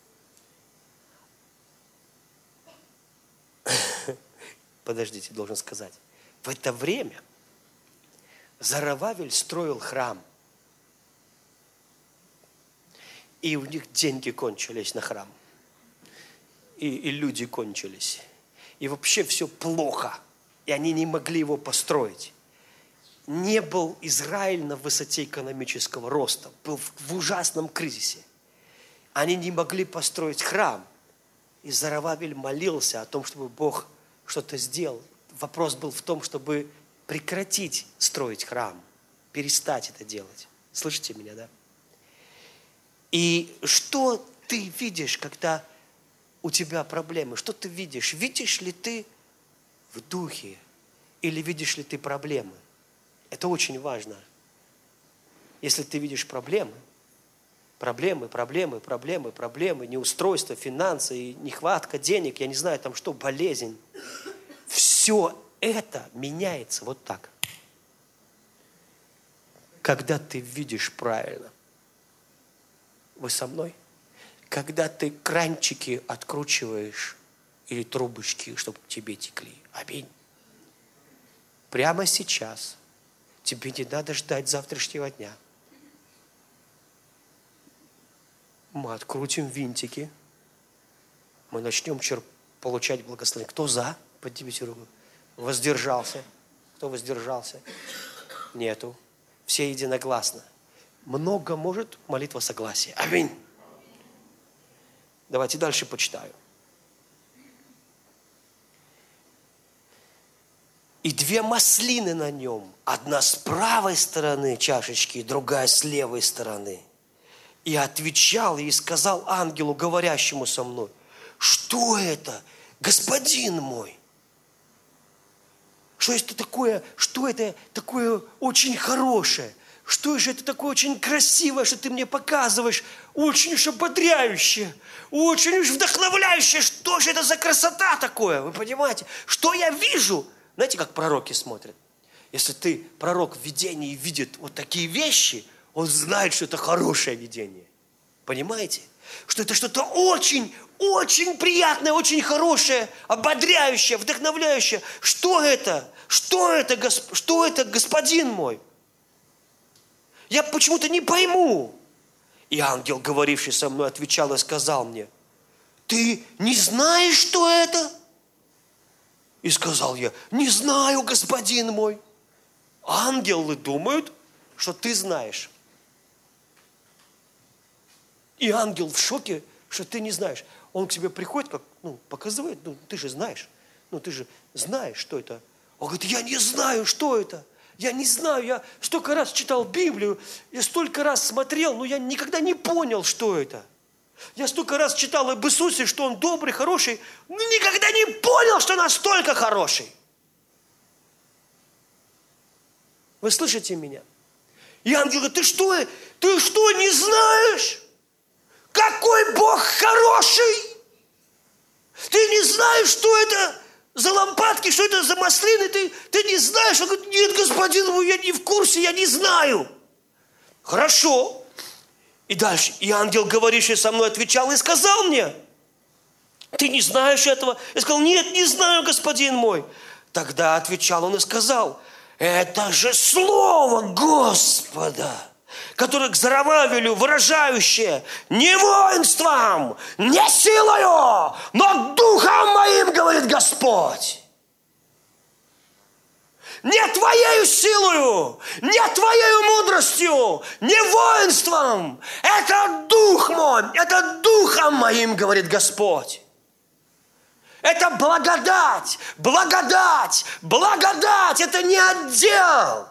Подождите, должен сказать. В это время Зоровавель строил храм. И у них деньги кончились на храм. И люди кончились. И вообще все плохо. И они не могли его построить. Не был Израиль на высоте экономического роста. Был в ужасном кризисе. Они не могли построить храм. И Зоровавель молился о том, чтобы Бог что-то сделал. Вопрос был в том, чтобы прекратить строить храм. Перестать это делать. Слышите меня, да? И что ты видишь, когда у тебя проблемы? Что ты видишь? Видишь ли ты в духе? Или видишь ли ты проблемы? Это очень важно. Если ты видишь проблемы, неустройство, финансы, и нехватка денег, я не знаю, там что, болезнь. Все это меняется вот так. Когда ты видишь правильно. Вы со мной? Когда ты кранчики откручиваешь или трубочки, чтобы тебе текли. Аминь. Прямо сейчас тебе не надо ждать завтрашнего дня. Мы открутим винтики. Мы начнем получать благословение. Кто за? Поднимите руку. Воздержался. Кто воздержался? Нету. Все единогласно. Много может молитва согласия. Аминь. Давайте дальше почитаю. И 2 маслины на нем. Одна с правой стороны чашечки, другая с левой стороны. И отвечал, и сказал ангелу, говорящему со мной: что это, господин мой? Что это такое очень хорошее? Что же это такое очень красивое, что ты мне показываешь? Очень уж ободряющее, очень уж вдохновляющее. Что же это за красота такое? Вы понимаете? Что я вижу? Знаете, как пророки смотрят? Если ты пророк в видении видит вот такие вещи, он знает, что это хорошее видение. Понимаете? Что это что-то очень, очень приятное, очень хорошее, ободряющее, вдохновляющее. Что это? Что это, господин мой? Я почему-то не пойму. И ангел, говоривший со мной, отвечал и сказал мне: ты не знаешь, что это? И сказал я: не знаю, господин мой. Ангелы думают, что ты знаешь. И ангел в шоке, что ты не знаешь. Он к тебе приходит, как, показывает, ты же знаешь. Ты же знаешь, что это. Он говорит: я не знаю, что это. Я не знаю, я столько раз читал Библию, я столько раз смотрел, но я никогда не понял, что это. Я столько раз читал об Иисусе, что Он добрый, хороший, но никогда не понял, что настолько хороший. Вы слышите меня? И ангел говорит: ты что, не знаешь? Какой Бог хороший! Ты не знаешь, что это за лампадки, что это за маслины? Ты не знаешь? Он говорит: нет, господин мой, я не в курсе, я не знаю. Хорошо. И дальше. И ангел, говоривший со мной, отвечал и сказал мне: ты не знаешь этого? Я сказал: нет, не знаю, господин мой. Тогда отвечал он и сказал: это же слово Господа, которое к Зоровавелю выражающее: не воинством, не силою, но духом моим, говорит Господь. Не твоею силою, не твоею мудростью, не воинством. Это дух мой, это духом моим, говорит Господь. Это благодать, благодать, благодать. Это не отдел.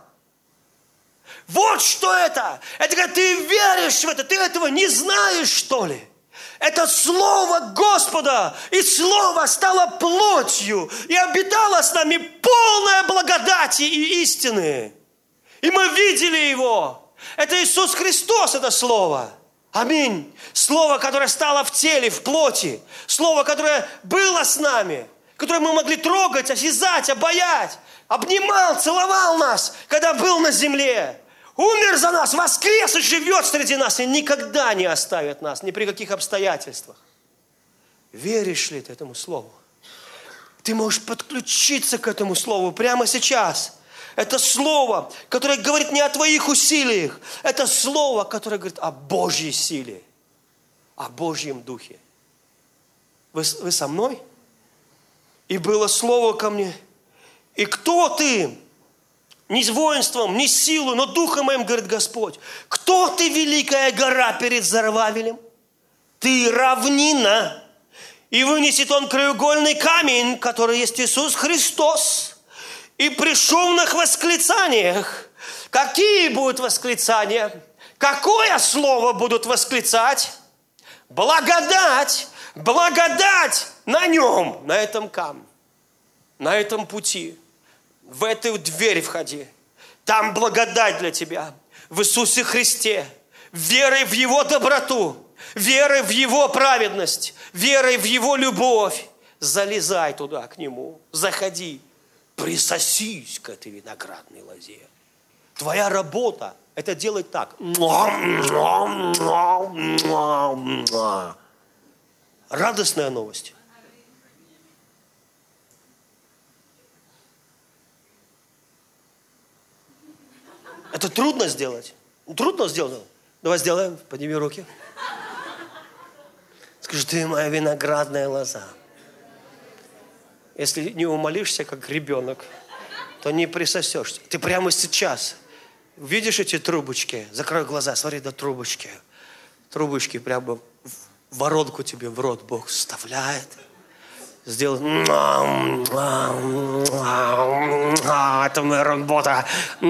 Вот что это. Это когда ты веришь в это, ты этого не знаешь, что ли? Это Слово Господа, и Слово стало плотью, и обитало с нами полная благодати и истины. И мы видели Его. Это Иисус Христос, это Слово. Аминь. Слово, которое стало в теле, в плоти. Слово, которое было с нами, которое мы могли трогать, осязать, обаять. Обнимал, целовал нас, когда был на земле. Умер за нас, воскрес и живет среди нас, и никогда не оставит нас, ни при каких обстоятельствах. Веришь ли ты этому Слову? Ты можешь подключиться к этому Слову прямо сейчас. Это Слово, которое говорит не о твоих усилиях. Это Слово, которое говорит о Божьей силе, о Божьем Духе. Вы со мной? И было Слово ко мне: и кто ты? Не с воинством, не с силой, но духом моим, говорит Господь. Кто ты, великая гора перед Зоровавелем? Ты равнина. И вынесет он краеугольный камень, который есть Иисус Христос. И при шумных восклицаниях. Какие будут восклицания? Какое слово будут восклицать? Благодать, благодать на нем, на этом камне, на этом пути. В эту дверь входи. Там благодать для тебя. В Иисусе Христе. Верой в Его доброту. Верой в Его праведность. Верой в Его любовь. Залезай туда, к Нему. Заходи. Присосись к этой виноградной лозе. Твоя работа – это делать так. Радостная новость. Это трудно сделать. Трудно сделать. Давай сделаем. Подними руки. Скажи: ты моя виноградная лоза. Если не умолишься, как ребенок, то не присосешься. Ты прямо сейчас видишь эти трубочки? Закрой глаза, смотри на трубочки. Трубочки прямо в воронку тебе в рот Бог вставляет. Сделай. Это моя работа.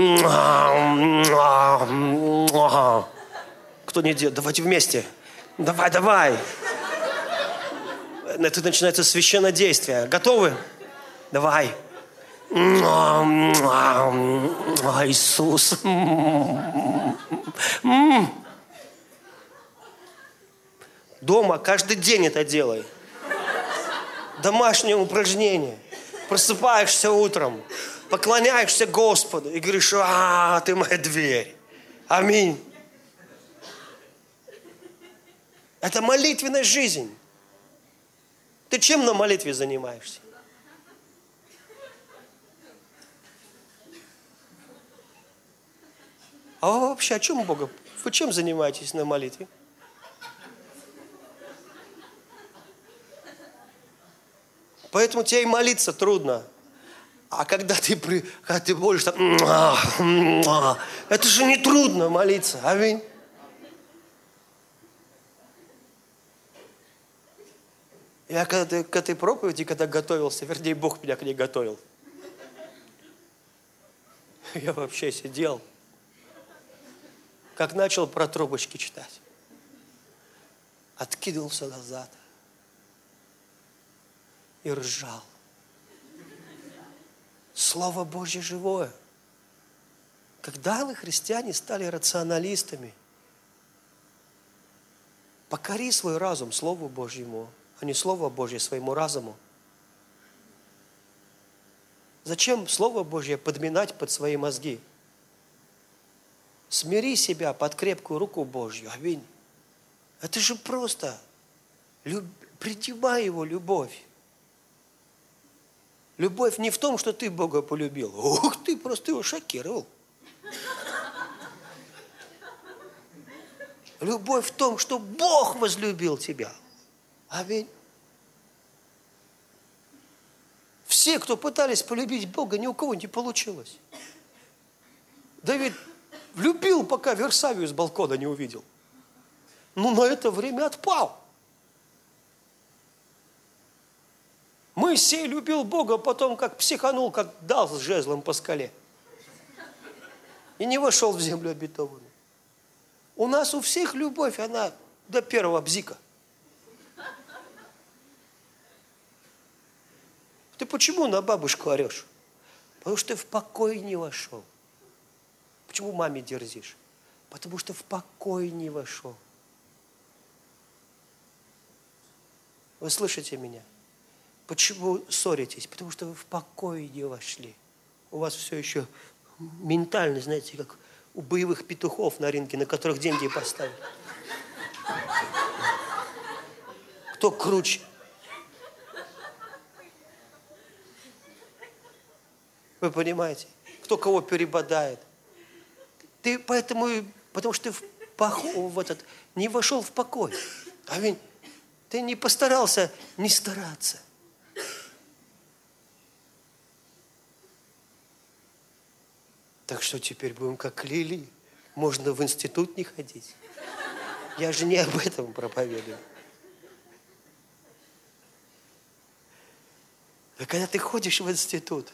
Кто не делает? Давайте вместе. Давай. Это начинается священное действие. Готовы? Давай. Иисус. Дома каждый день это делай. Домашнее упражнение. Просыпаешься утром, поклоняешься Господу и говоришь: ты моя дверь. Аминь. Это молитвенная жизнь. Ты чем на молитве занимаешься? А вы вообще о чем Бога? Вы чем занимаетесь на молитве? Поэтому тебе и молиться трудно. А когда ты молишь, так, это же не трудно молиться. Аминь. Я к этой проповеди, когда готовился, вернее, Бог меня к ней готовил, я вообще сидел, как начал про трубочки читать, откинулся назад и ржал. Слово Божье живое. Когда вы, христиане, стали рационалистами, покори свой разум Слову Божьему, а не Слово Божье своему разуму. Зачем Слово Божье подминать под свои мозги? Смири себя под крепкую руку Божью. Аминь. Это же просто. Принимай Его любовь. Любовь не в том, что ты Бога полюбил. Ух ты, просто его шокировал. Любовь в том, что Бог возлюбил тебя. Аминь. Все, кто пытались полюбить Бога, ни у кого не получилось. Давид любил, пока Версавию с балкона не увидел. Но на это время отпал. Моисей любил Бога, потом как психанул, как дал с жезлом по скале. И не вошел в землю обетованную. У нас у всех любовь, она до первого бзика. Ты почему на бабушку орешь? Потому что ты в покой не вошел. Почему маме дерзишь? Потому что в покой не вошел. Вы слышите меня? Почему ссоритесь? Потому что вы в покой не вошли. У вас все еще ментально, знаете, как у боевых петухов на рынке, на которых деньги поставили. Кто круче? Вы понимаете? Кто кого перебодает? Ты потому что ты не вошел в покой. Аминь. Ты не постарался не стараться. Так что теперь будем как Лили. Можно в институт не ходить. Я же не об этом проповедую. А когда ты ходишь в институт,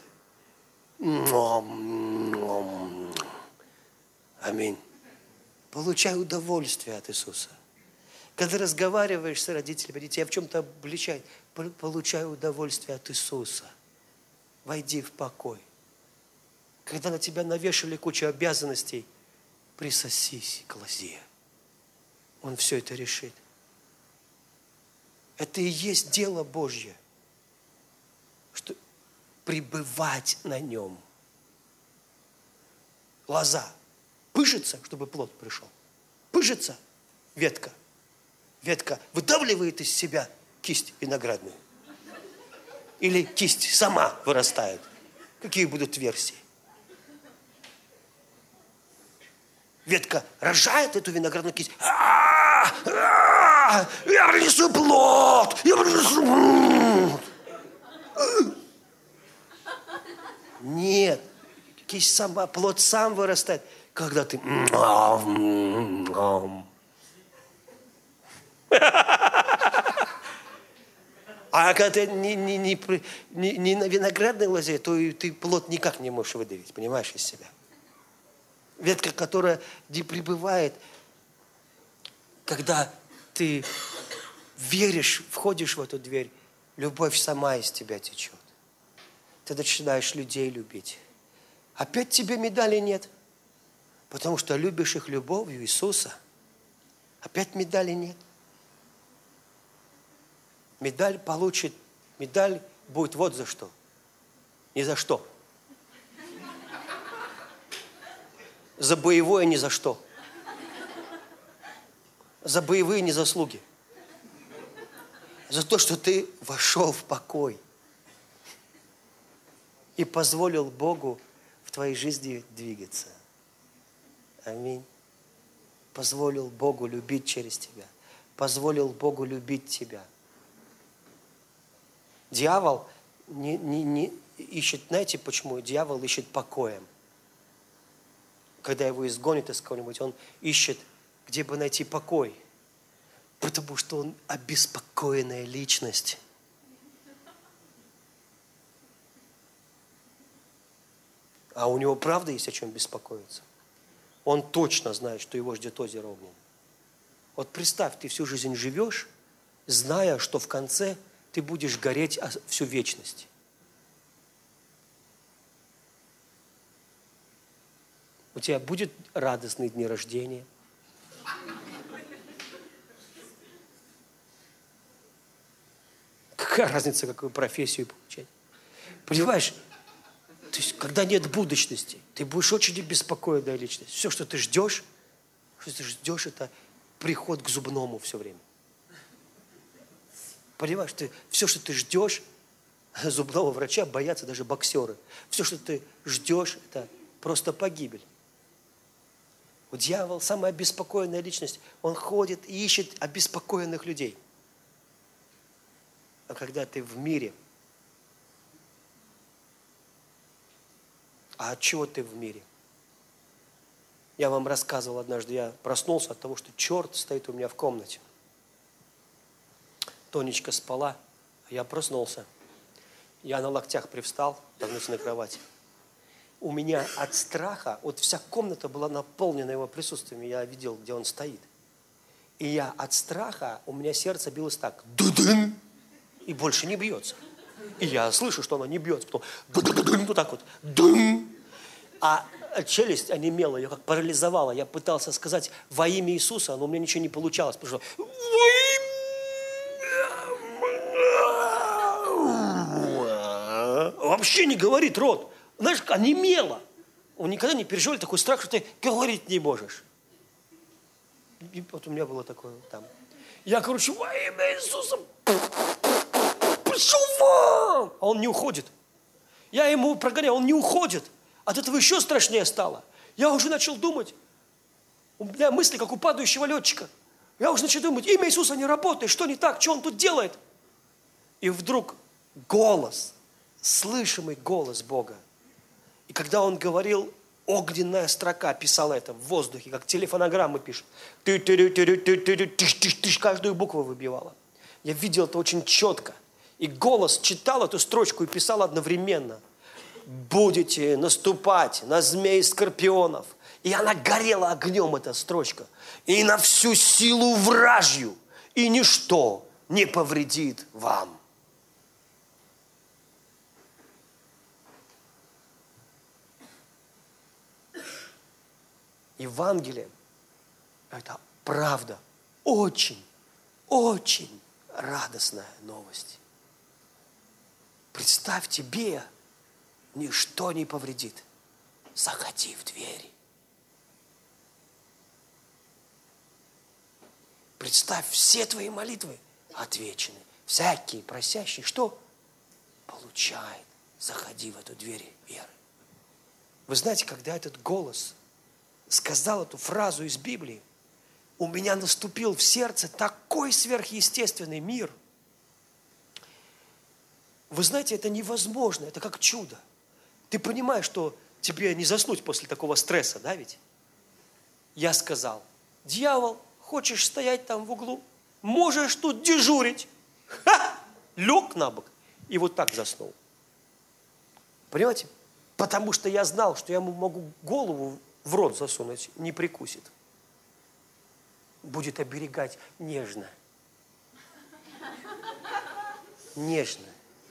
аминь, получай удовольствие от Иисуса. Когда разговариваешь с родителями, тебя в чем-то обличают, получай удовольствие от Иисуса. Войди в покой. Когда на тебя навешали кучу обязанностей, присосись к лозе. Он все это решит. Это и есть дело Божье, что пребывать на нем. Лоза пыжится, чтобы плод пришел. Пыжится ветка. Ветка выдавливает из себя кисть виноградную. Или кисть сама вырастает. Какие будут версии? Ветка рожает эту виноградную кисть. Я принесу плод! Я принесу плод! Нет. Кисть сама, плод сам вырастает. Когда ты... А когда ты не на виноградной лозе, то ты плод никак не можешь выдавить, понимаешь, из себя. Ветка, которая не пребывает, когда ты веришь, входишь в эту дверь, любовь сама из тебя течет. Ты начинаешь людей любить. Опять тебе медали нет, потому что любишь их любовью Иисуса. Опять медали нет. Медаль будет вот за что. Ни за что. За боевое ни за что. За боевые незаслуги. За то, что ты вошел в покой. И позволил Богу в твоей жизни двигаться. Аминь. Позволил Богу любить через тебя. Позволил Богу любить тебя. Дьявол не ищет, знаете почему? Дьявол ищет покоем. Когда его изгонят из кого-нибудь, он ищет, где бы найти покой. Потому что он обеспокоенная личность. А у него правда есть о чем беспокоиться. Он точно знает, что его ждет озеро огненное. Вот представь, ты всю жизнь живешь, зная, что в конце ты будешь гореть всю вечность. У тебя будет радостный день рождения. Какая разница, какую профессию получать? Понимаешь? То есть, когда нет будущности, ты будешь очень обеспокоенная личность. Все, что ты ждешь, это приход к зубному все время. Понимаешь, все, что ты ждешь, зубного врача боятся даже боксеры. Все, что ты ждешь, это просто погибель. Дьявол, самая обеспокоенная личность, он ходит и ищет обеспокоенных людей. А когда ты в мире, а от чего ты в мире? Я вам рассказывал однажды, я проснулся от того, что черт стоит у меня в комнате. Тонечка спала, а я проснулся. Я на локтях привстал, нагнулся на кровати. У меня от страха, вот вся комната была наполнена его присутствием, я видел, где он стоит. И я от страха, у меня сердце билось так, ду-дын, и больше не бьется. И я слышу, что оно не бьется, потом ду-ду-ду-дын, вот так вот, дын. А челюсть онемела, ее как парализовала. Я пытался сказать во имя Иисуса, но у меня ничего не получалось, потому что вообще не говорит рот. Знаешь, онемело. Он никогда не переживал такой страх, что ты говорить не можешь. И вот у меня было такое там. Я, короче, во имя Иисуса пошел вон! А он не уходит. Я ему прогоняю, он не уходит. От этого еще страшнее стало. Я уже начал думать. У меня мысли, как у падающего летчика. Я уже начал думать, имя Иисуса не работает, что не так, что он тут делает? И вдруг голос, слышимый голос Бога. И когда он говорил, огненная строка писала это в воздухе, как телефонограммы пишут. Каждую букву выбивала. Я видел это очень четко. И голос читал эту строчку и писал одновременно. Будете наступать на змей и скорпионов. И она горела огнем, эта строчка. И на всю силу вражью. И ничто не повредит вам. Евангелие – это правда, очень, очень радостная новость. Представь, тебе ничто не повредит. Заходи в двери. Представь, все твои молитвы отвечены. Всякий просящий, что? Получает. Заходи в эту дверь веры. Вы знаете, когда этот голос сказал эту фразу из Библии, у меня наступил в сердце такой сверхъестественный мир. Вы знаете, это невозможно, это как чудо. Ты понимаешь, что тебе не заснуть после такого стресса, да ведь? Я сказал, дьявол, хочешь стоять там в углу? Можешь тут дежурить. Ха! Лег на бок и вот так заснул. Понимаете? Потому что я знал, что я ему могу голову в рот засунуть, не прикусит. Будет оберегать нежно. Нежно.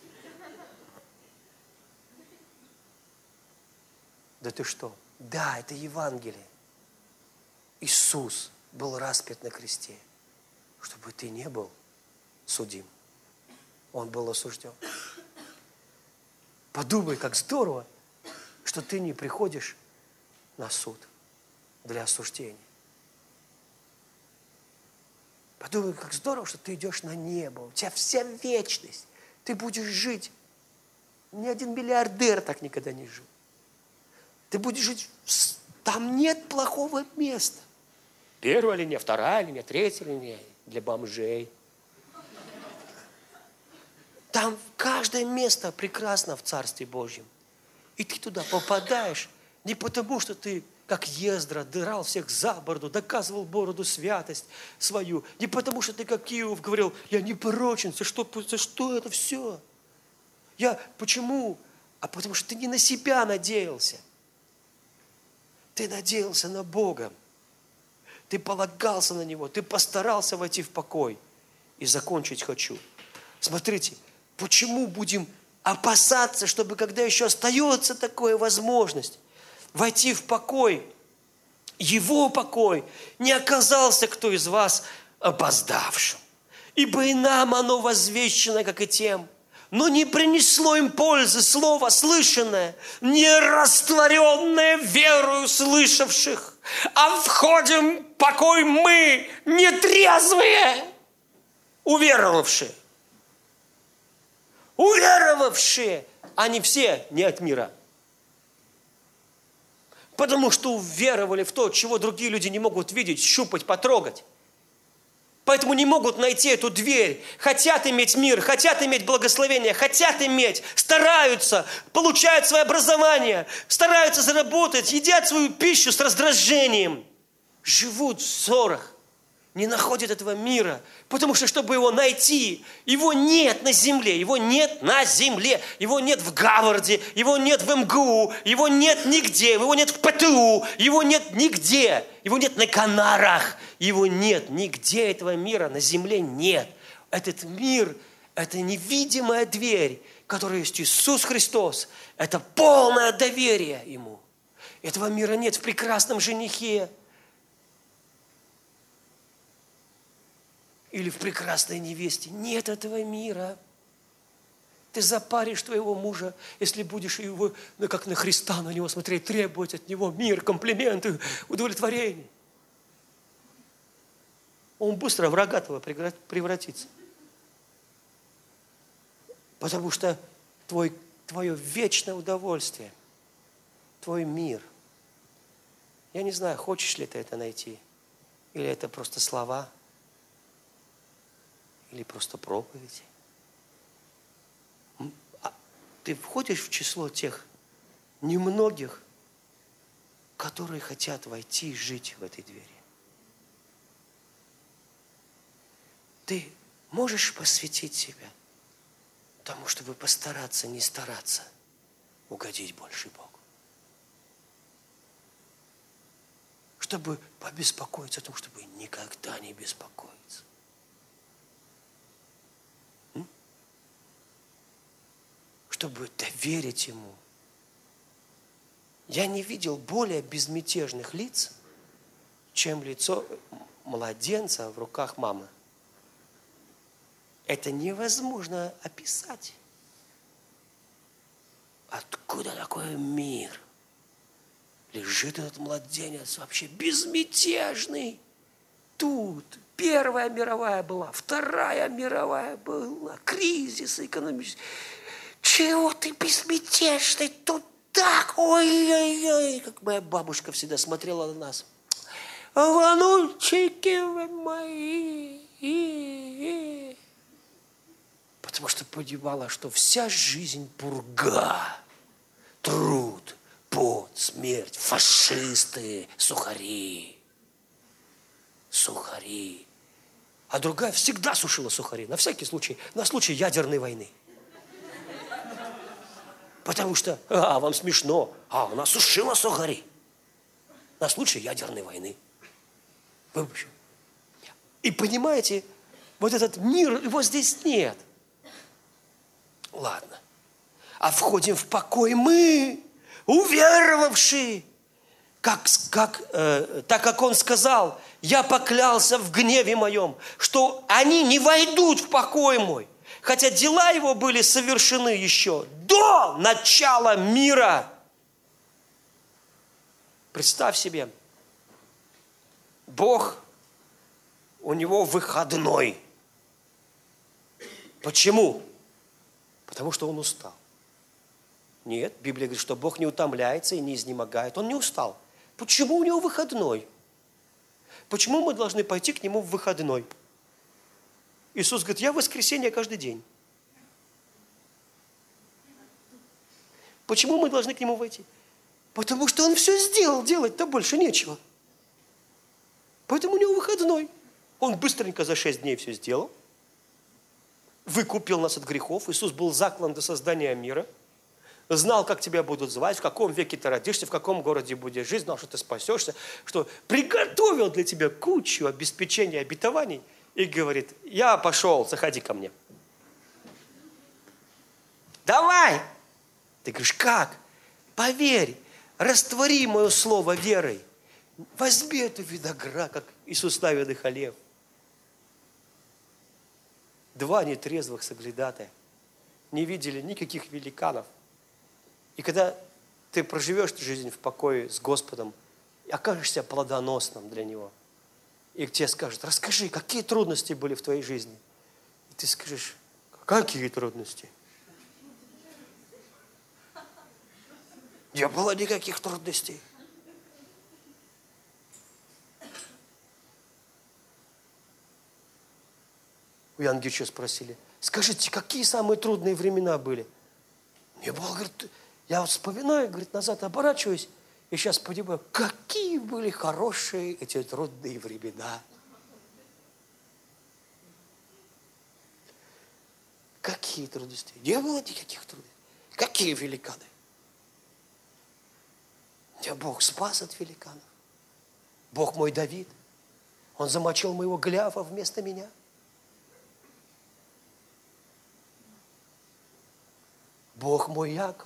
Да ты что? Да, это Евангелие. Иисус был распят на кресте, чтобы ты не был судим. Он был осужден. Подумай, как здорово, что ты не приходишь на суд для осуждения. Подумай, как здорово, что ты идешь на небо. У тебя вся вечность. Ты будешь жить. Ни один миллиардер так никогда не жил. Ты будешь жить... Там нет плохого места. Первая линия, вторая линия, третья линия для бомжей. Там каждое место прекрасно в Царстве Божьем. И ты туда попадаешь не потому, что ты, как Ездра, драл всех за бороду, доказывал бороду святость свою. Не потому, что ты, как Иов, говорил, я не порочен, за что это все? Почему? А потому что ты не на себя надеялся. Ты надеялся на Бога. Ты полагался на Него. Ты постарался войти в покой. И закончить хочу. Смотрите, почему будем опасаться, чтобы когда еще остается такая возможность войти в покой, Его покой, не оказался кто из вас опоздавшим. Ибо и нам оно возвещено, как и тем. Но не принесло им пользы слово слышанное, не растворенное верою слышавших. А входим в покой мы, нетрезвые, уверовавшие. Уверовавшие, они все не от мира. Потому что уверовали в то, чего другие люди не могут видеть, щупать, потрогать. Поэтому не могут найти эту дверь. Хотят иметь мир, хотят иметь благословение, хотят иметь, стараются, получают свое образование, стараются заработать, едят свою пищу с раздражением. Живут в ссорах, не находят этого мира. Потому что, чтобы его найти, его нет на земле, его нет на земле, его нет в Гарварде, его нет в МГУ, его нет нигде, его нет в ПТУ, его нет нигде, его нет на Канарах, его нет нигде, этого мира на земле нет. Этот мир – это невидимая дверь, которая есть Иисус Христос, это полное доверие Ему. Этого мира нет в прекрасном женихе, или в прекрасной невесте. Нет этого мира. Ты запаришь твоего мужа, если будешь его, как на Христа на него смотреть, требовать от него мир, комплименты, удовлетворение. Он быстро в рогатого превратится. Потому что твое вечное удовольствие, твой мир. Я не знаю, хочешь ли ты это найти, или это просто слова, или просто проповедь. Ты входишь в число тех немногих, которые хотят войти и жить в этой двери. Ты можешь посвятить себя тому, чтобы постараться, не стараться угодить больше Богу. Чтобы побеспокоиться о том, чтобы никогда не беспокоиться. Чтобы доверить Ему. Я не видел более безмятежных лиц, чем лицо младенца в руках мамы. Это невозможно описать. Откуда такой мир? Лежит этот младенец вообще безмятежный. Тут Первая мировая была, Вторая мировая была, кризис экономический. Чего ты безмятежный? Тут так, ой-ой-ой, как моя бабушка всегда смотрела на нас. Внучики вы мои. Потому что понимала, что вся жизнь пурга, труд, пот, смерть, фашисты, сухари. Сухари. А другая всегда сушила сухари, на всякий случай, на случай ядерной войны. Потому что, вам смешно, она сушила сухари на случай ядерной войны. И понимаете, вот этот мир, его здесь нет. Ладно. А входим в покой мы, уверовавшие, так как он сказал, я поклялся в гневе моем, что они не войдут в покой мой. Хотя дела его были совершены еще до начала мира. Представь себе, Бог, у него выходной. Почему? Потому что он устал. Нет, Библия говорит, что Бог не утомляется и не изнемогает. Он не устал. Почему у него выходной? Почему мы должны пойти к нему в выходной? Иисус говорит, я в воскресенье каждый день. Почему мы должны к Нему войти? Потому что Он все сделал, делать-то больше нечего. Поэтому у Него выходной. Он быстренько за 6 дней все сделал. Выкупил нас от грехов. Иисус был заклан до создания мира. Знал, как тебя будут звать, в каком веке ты родишься, в каком городе будешь жить, знал, что ты спасешься, что приготовил для тебя кучу обеспечений, обетований. И говорит, я пошел, заходи ко мне. Давай! Ты говоришь, как? Поверь, раствори мое слово верой. Возьми эту виноград, как Иисус Навин и Халев. 2 нетрезвых соглядатая не видели никаких великанов. И когда ты проживешь эту жизнь в покое с Господом, и окажешься плодоносным для Него, и тебе скажут, расскажи, какие трудности были в твоей жизни? И ты скажешь, какие трудности? Не было никаких трудностей. У Иоанна Гича спросили, скажите, какие самые трудные времена были? Не было, говорит, я вот вспоминаю, говорит, назад оборачиваюсь, и сейчас понимаю, какие были хорошие эти трудные времена. Какие трудности? Не было никаких трудностей. Какие великаны? Меня Бог спас от великанов. Бог мой Давид. Он замочил моего Голиафа вместо меня. Бог мой Яков.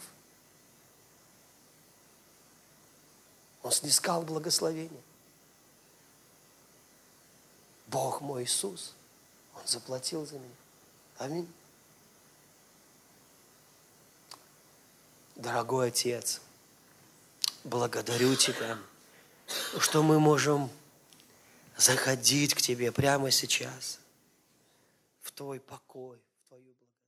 Он снискал благословение. Бог мой Иисус. Он заплатил за меня. Аминь. Дорогой Отец, благодарю Тебя, что мы можем заходить к Тебе прямо сейчас в Твой покой, в Твою благодать.